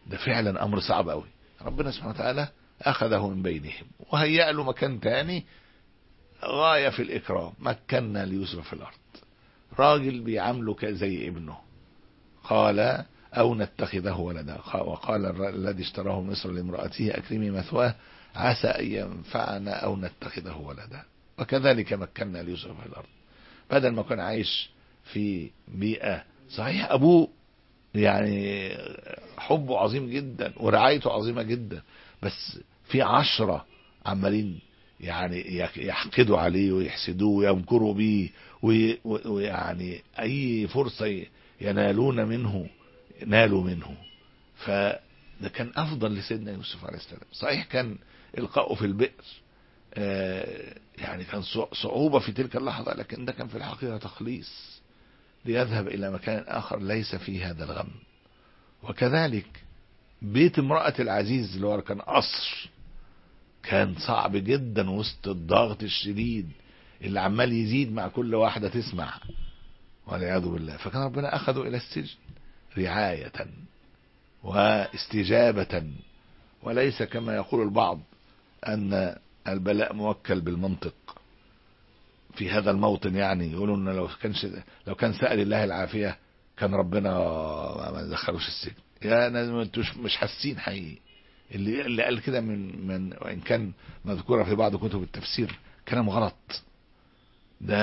ده فعلا أمر صعب أوي. ربنا سبحانه وتعالى أخذه من بينهم وهيأ له مكان تاني غاية في الإكرام. مكنا ليوسف في الأرض، راجل بيعامله زي ابنه. قال أو نتخذه ولدا، وقال الذي اشتراه مصر لامرأته أكرمي مثواه عسى أن ينفعنا أو نتخذه ولدا. وكذلك مكنا ليوسف في الأرض، بدل ما كان عايش في بيئة صحيح أبوه يعني حبه عظيم جدا ورعايته عظيمة جدا، بس في عشرة عمالين يعني يحقدوا عليه ويحسدوه ويمكروا بيه، ويعني أي فرصة ينالون منه نالوا منه. فده كان أفضل لسيدنا يوسف عليه السلام. صحيح كان إلقاؤه في البئر يعني كان صعوبة في تلك اللحظة، لكن ده كان في الحقيقة تخليص ليذهب إلى مكان آخر ليس فيه هذا الغم. وكذلك بيت امرأة العزيز اللي هو كان قصر كان صعب جدا وسط الضغط الشديد اللي عمال يزيد مع كل واحدة تسمع والعياذ بالله. فكان ربنا أخذه إلى السجن رعاية واستجابة، وليس كما يقول البعض أن البلاء موكل بالمنطق في هذا الموطن. يعني يقولوا أن لو كانش لو كان سأل الله العافية كان ربنا ما دخلوش السجن. يا ناس انتوش مش حاسين حقيقي. اللي اللي قال كده من من وإن كان مذكورة في بعض كتب التفسير كلام غلط. ده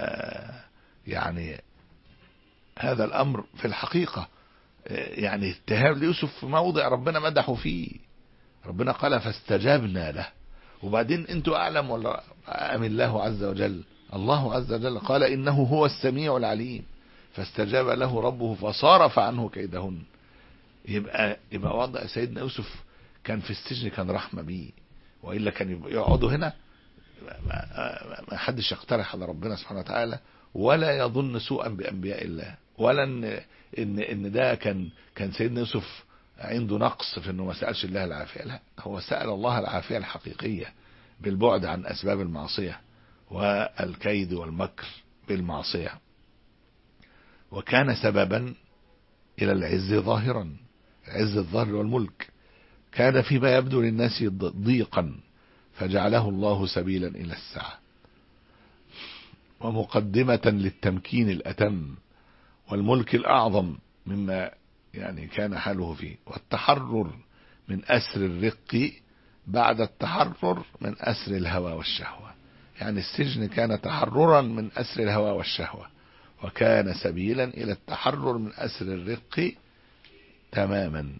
يعني هذا الأمر في الحقيقة يعني اتهام ليوسف في موضع ربنا مدحه فيه. ربنا قال فاستجبنا له. وبعدين انتوا أعلم ولا أم الله عز وجل؟ الله عز وجل قال إنه هو السميع العليم فاستجاب له ربه فصارف عنه كيدهن. يبقى يبقى وضع سيدنا يوسف كان في السجن كان رحمة بيه، وإلا كان يقعدوا هنا ما حدش يقترح على ربنا سبحانه وتعالى ولا يظن سوءا بأنبياء الله، ولا ان ان ان ده كان كان سيدنا يوسف عنده نقص في انه ما سألش الله العافية. لا، هو سأل الله العافية الحقيقية بالبعد عن أسباب المعصية والكيد والمكر بالمعصية، وكان سببا إلى العز ظاهرا، عز الظهر والملك. كان فيما يبدو للناس ضيقا فجعله الله سبيلا إلى السعة ومقدمة للتمكين الأتم والملك الأعظم مما يعني كان حاله فيه، والتحرر من أسر الرق بعد التحرر من أسر الهوى والشهوة. يعني السجن كان تحررا من أسر الهوى والشهوة، وكان سبيلا إلى التحرر من أسر الرق تماما.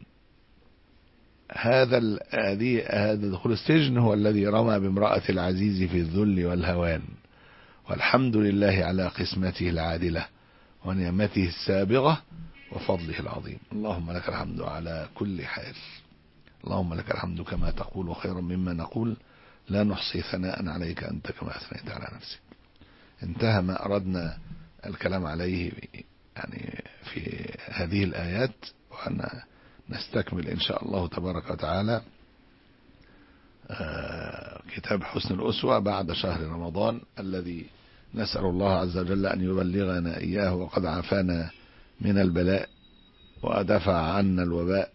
هذا هذا دخول السجن هو الذي رمى بامرأة العزيز في الذل والهوان، والحمد لله على قسمته العادلة ونعمته السابغة وفضله العظيم. اللهم لك الحمد على كل حال، اللهم لك الحمد كما تقول خيرا مما نقول، لا نحصي ثناء عليك أنت كما أثنيت على نفسك. انتهى ما أردنا الكلام عليه يعني في هذه الآيات، وأنا نستكمل إن شاء الله تبارك وتعالى كتاب حسن الأسوة بعد شهر رمضان الذي نسأل الله عز وجل أن يبلغنا إياه وقد عافانا من البلاء ودفع عنا الوباء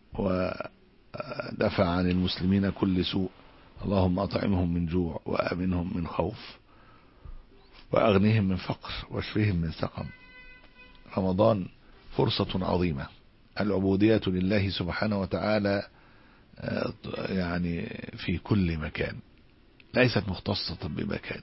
ودفع عن المسلمين كل سوء. اللهم أطعمهم من جوع وآمنهم من خوف وأغنيهم من فقر واشفيهم من سقم. رمضان فرصة عظيمة، العبودية لله سبحانه وتعالى يعني في كل مكان، ليست مختصة بمكان.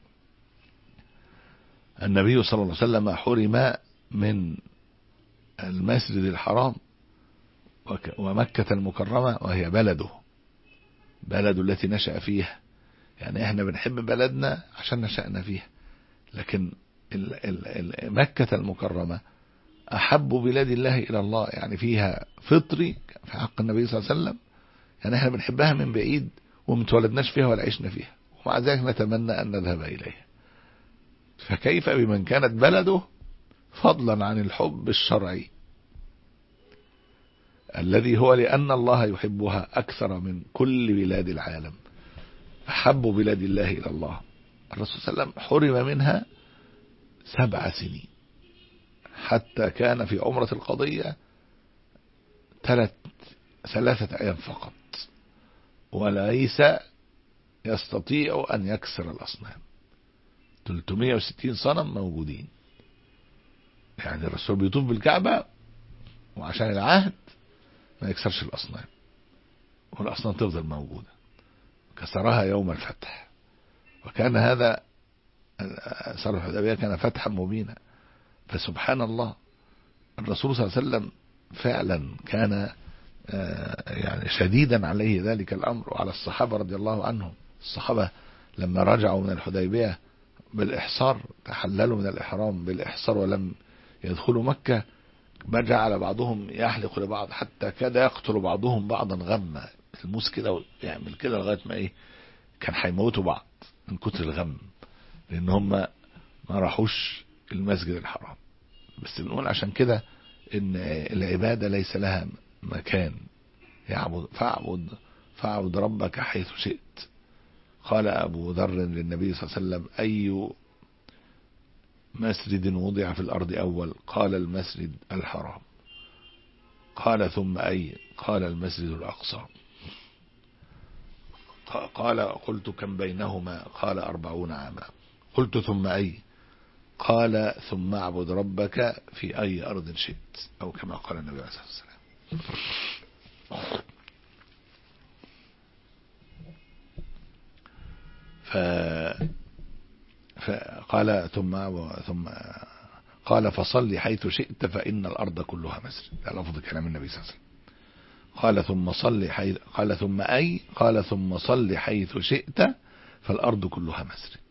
النبي صلى الله عليه وسلم حرم من المسجد الحرام ومكة المكرمة وهي بلده، بلد التي نشأ فيها. يعني احنا بنحب بلدنا عشان نشأنا فيها، لكن مكة المكرمة أحب بلاد الله إلى الله، يعني فيها فطري في حق النبي صلى الله عليه وسلم. يعني احنا بنحبها من بعيد ومتولدناش فيها ولا عشنا فيها، ومع ذلك نتمنى أن نذهب إليها. فكيف بمن كانت بلده، فضلا عن الحب الشرعي الذي هو لأن الله يحبها أكثر من كل بلاد العالم. أحب بلاد الله إلى الله. الرسول صلى الله عليه وسلم حرم منها سبع سنين، حتى كان في عمرة القضية ثلاث ثلاثة أيام فقط، وليس يستطيع أن يكسر الأصنام. ثلاثمائة وستين صنم موجودين، يعني الرسول بيطوف بالكعبة وعشان العهد ما يكسرش الأصنام، والأصنام تفضل موجودة. كسرها يوم الفتح، وكان هذا صلح الحديبية كان فتحا مبينا. فسبحان الله، الرسول صلى الله عليه وسلم فعلا كان يعني شديدا عليه ذلك الأمر، وعلى الصحابة رضي الله عنهم. الصحابة لما رجعوا من الحديبية بالإحصار، تحللوا من الإحرام بالإحصار ولم يدخلوا مكة، ما جعل بعضهم يحلق لبعض حتى كاد يقتل بعضهم بعضا غما، الموس كده ويعمل كده لغاية ما ايه كان هيموتوا بعض من كتر الغم، لأن هم ما راحوش المسجد الحرام. بس بنقول عشان كده ان العبادة ليس لها مكان، يعبد فاعبد فاعبد ربك حيث شئت. قال أبو ذر للنبي صلى الله عليه وسلم: أي مسجد وضع في الأرض أول؟ قال: المسجد الحرام. قال: ثم أي؟ قال: المسجد الأقصى. قال: قلت: كم بينهما؟ قال: أربعون عاما. قلت: ثم أي؟ قال: ثم اعبد ربك في أي أرض شئت، أو كما قال النبي عليه الصلاة والسلام. ف... فقال ثم ثم قال: فصل حيث شئت فإن الأرض كلها مسجد. ده لفظ كلام النبي صلى الله عليه وسلم. قال: ثم صل حيث قال: ثم أي؟ قال: ثم صل حيث شئت فالأرض كلها مسجد.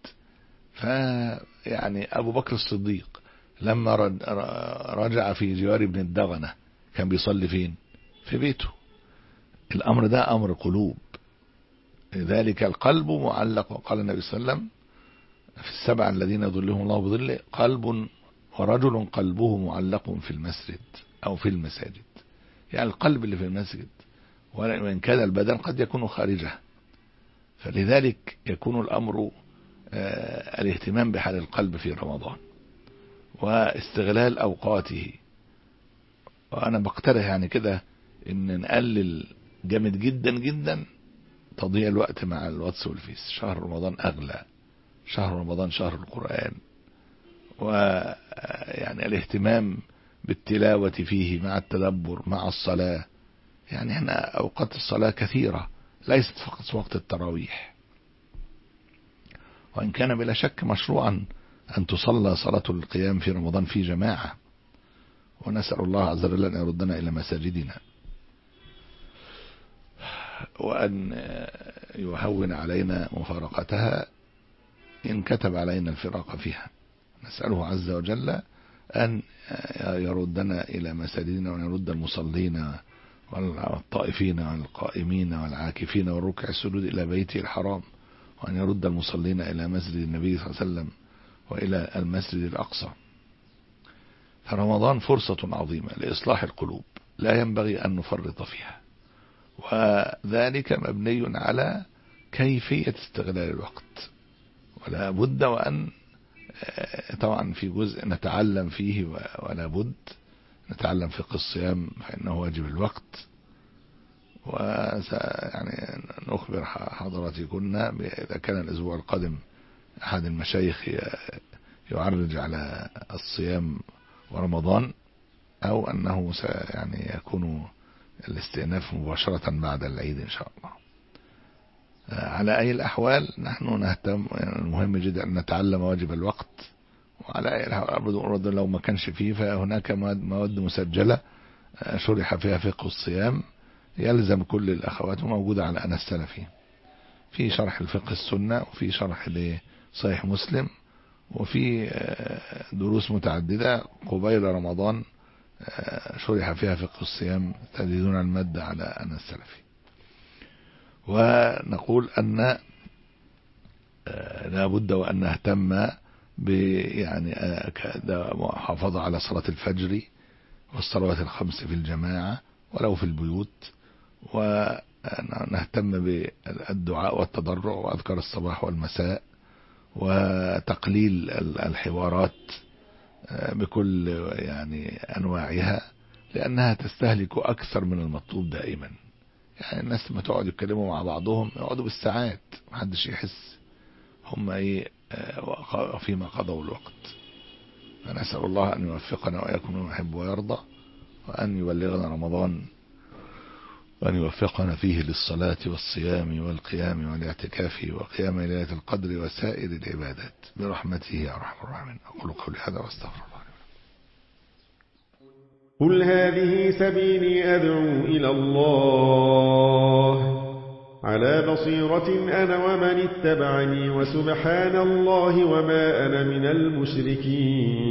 فيعني أبو بكر الصديق لما رجع في جوار ابن الدغنة كان بيصلي فين؟ في بيته. الأمر ده أمر قلوب، لذلك القلب معلق. وقال النبي صلى الله عليه وسلم: في السبع الذين يظلهم الله بظله قلب ورجل قلبه معلق في المسجد أو في المساجد. يعني القلب اللي في المسجد، وإن كان البدن قد يكون خارجه. فلذلك يكون الأمر آه الاهتمام بحال القلب في رمضان واستغلال أوقاته. وأنا بقترح يعني كده إن نقلل جامد جدا جدا تضييع الوقت مع الواتس والفيس. شهر رمضان أغلى، شهر رمضان شهر القرآن، ويعني الاهتمام بالتلاوة فيه مع التدبر مع الصلاة. يعني احنا أوقات الصلاة كثيرة، ليست فقط وقت التراويح، وإن كان بلا شك مشروعا أن تصلى صلاة القيام في رمضان في جماعة، ونسأل الله عز وجل أن يردنا إلى مساجدنا وأن يهون علينا مفارقتها إن كتب علينا الفراق فيها. نسأله عز وجل أن يردنا إلى مساجدنا، وأن يرد المصلين والطائفين والقائمين والعاكفين والركع السجود إلى بيته الحرام، وأن يرد المصلين إلى مسجد النبي صلى الله عليه وسلم وإلى المسجد الأقصى. فرمضان فرصة عظيمة لإصلاح القلوب، لا ينبغي أن نفرط فيها، وذلك مبني على كيفية استغلال الوقت. ولا بد وأن طبعا في جزء نتعلم فيه، ولا بد نتعلم فقه الصيام فإنه واجب الوقت. ويعني نخبر حضراتكم إذا كان الأسبوع القادم أحد المشايخ يعرج على الصيام ورمضان، أو أنه يعني يكون الاستئناف مباشرة بعد العيد إن شاء الله. على أي الأحوال نحن نهتم، المهم جدا أن نتعلم واجب الوقت. وعلى أي الأحوال لو ما كانش فيه فهناك مواد مسجلة شرح فيها فقه الصيام يلزم كل الأخوات، موجودة على أنا السلفي، في شرح الفقه السنة، وفي شرح لصحيح مسلم، وفي دروس متعددة قبيل رمضان شرح فيها فقه الصيام، تجدون المادة على أنا السلفي. ونقول أن لا بد وأن نهتم يعني محافظة على صلاة الفجر والصلوات الخمس في الجماعة ولو في البيوت، ونهتم بالدعاء والتضرع وأذكار الصباح والمساء، وتقليل الحوارات بكل يعني أنواعها، لأنها تستهلك أكثر من المطلوب دائما. يعني الناس لما تقعد يتكلموا مع بعضهم يقعدوا بالساعات محدش يحس هم ايه فيما قضوا الوقت. فنسأل الله أن يوفقنا وإياكم لما يحب ويرضى، وأن يبلغنا رمضان، وأن يوفقنا فيه للصلاة والصيام والقيام والاعتكاف وقيام ليلة القدر وسائر العبادات برحمته يا أرحم الراحمين. أقول قولي هذا واستغفر الله. قل هذه سبيلي أدعو إلى الله على بصيرة أنا ومن اتبعني، وسبحان الله وما أنا من المشركين.